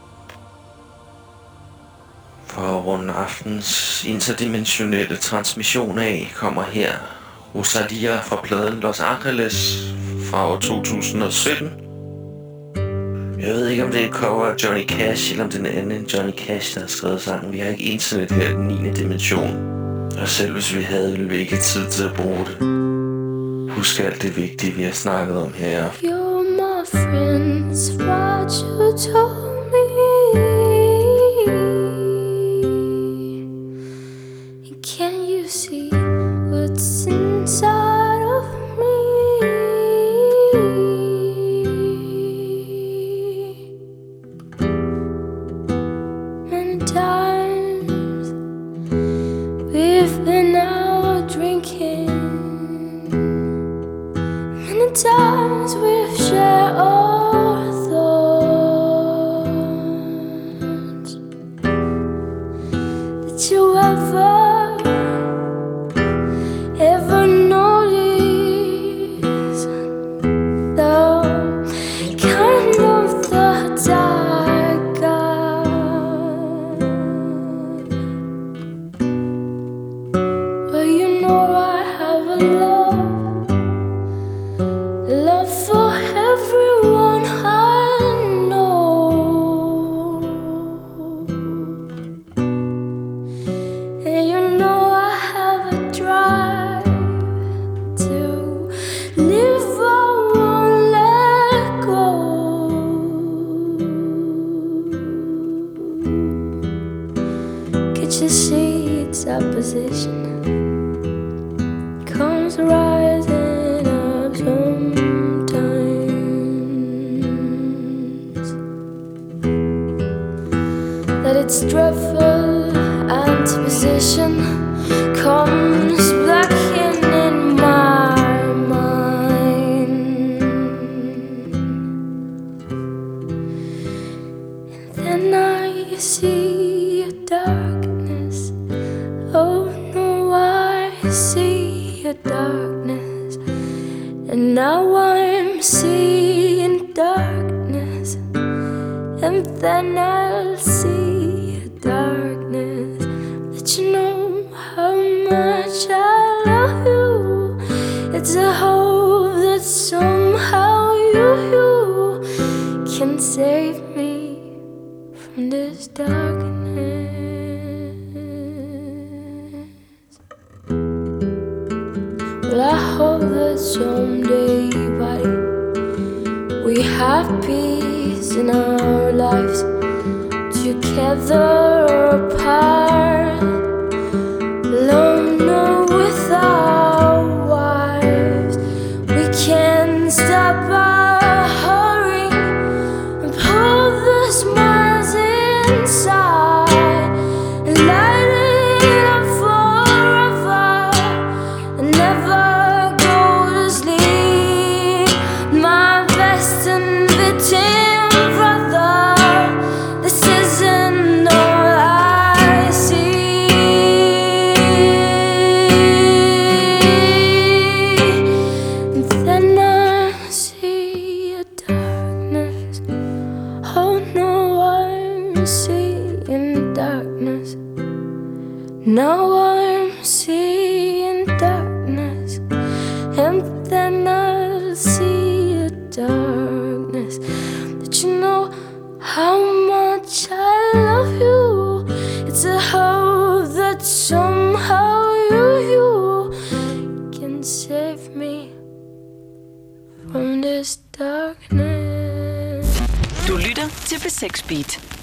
For at runde aftens interdimensionelle transmission af kommer her Rosalia fra pladen Los Angeles fra år to tusind og sytten. Jeg ved ikke, om det er et cover af Johnny Cash, eller om det er en anden end Johnny Cash, der har skrevet sangen. Vi har ikke internet her i den niende dimension. Og selv hvis vi havde, ville vi ikke have tid til at bruge det. Husk alt det vigtige, vi har snakket om her. You're my friends, what you told me. Can you see what's inside of me? Many times we've been out drinking. Many times we've shared our thoughts. Did you ever, ever notice the kind of thoughts I got? Well, you know I have a love, love for everyone I know. And you know I have a drive to live, I won't let go. Could you see its opposition comes rising up sometimes? That its dreadful antiposition comes back in in my mind. And then I see a darkness. Oh no, I see a darkness. And now I'm seeing darkness. And then I'll see a darkness. That you know how much I love you. It's a hope that somehow you, you can save me from this darkness. Well, I hope that someday, buddy, we have peace in our lives, together or apart, alone or with our wives. We can stop our hurry and pull the smiles inside and light it up forever and never go to sleep. My best invitation, brother, this isn't all I see. And then I see a darkness. Oh no, I'm seeing darkness. Now I'm seeing darkness. And then I'll see a darkness. That you know how much I love you. It's a hope that somehow you, you can save me from this darkness. Du lytter til B seks Beat.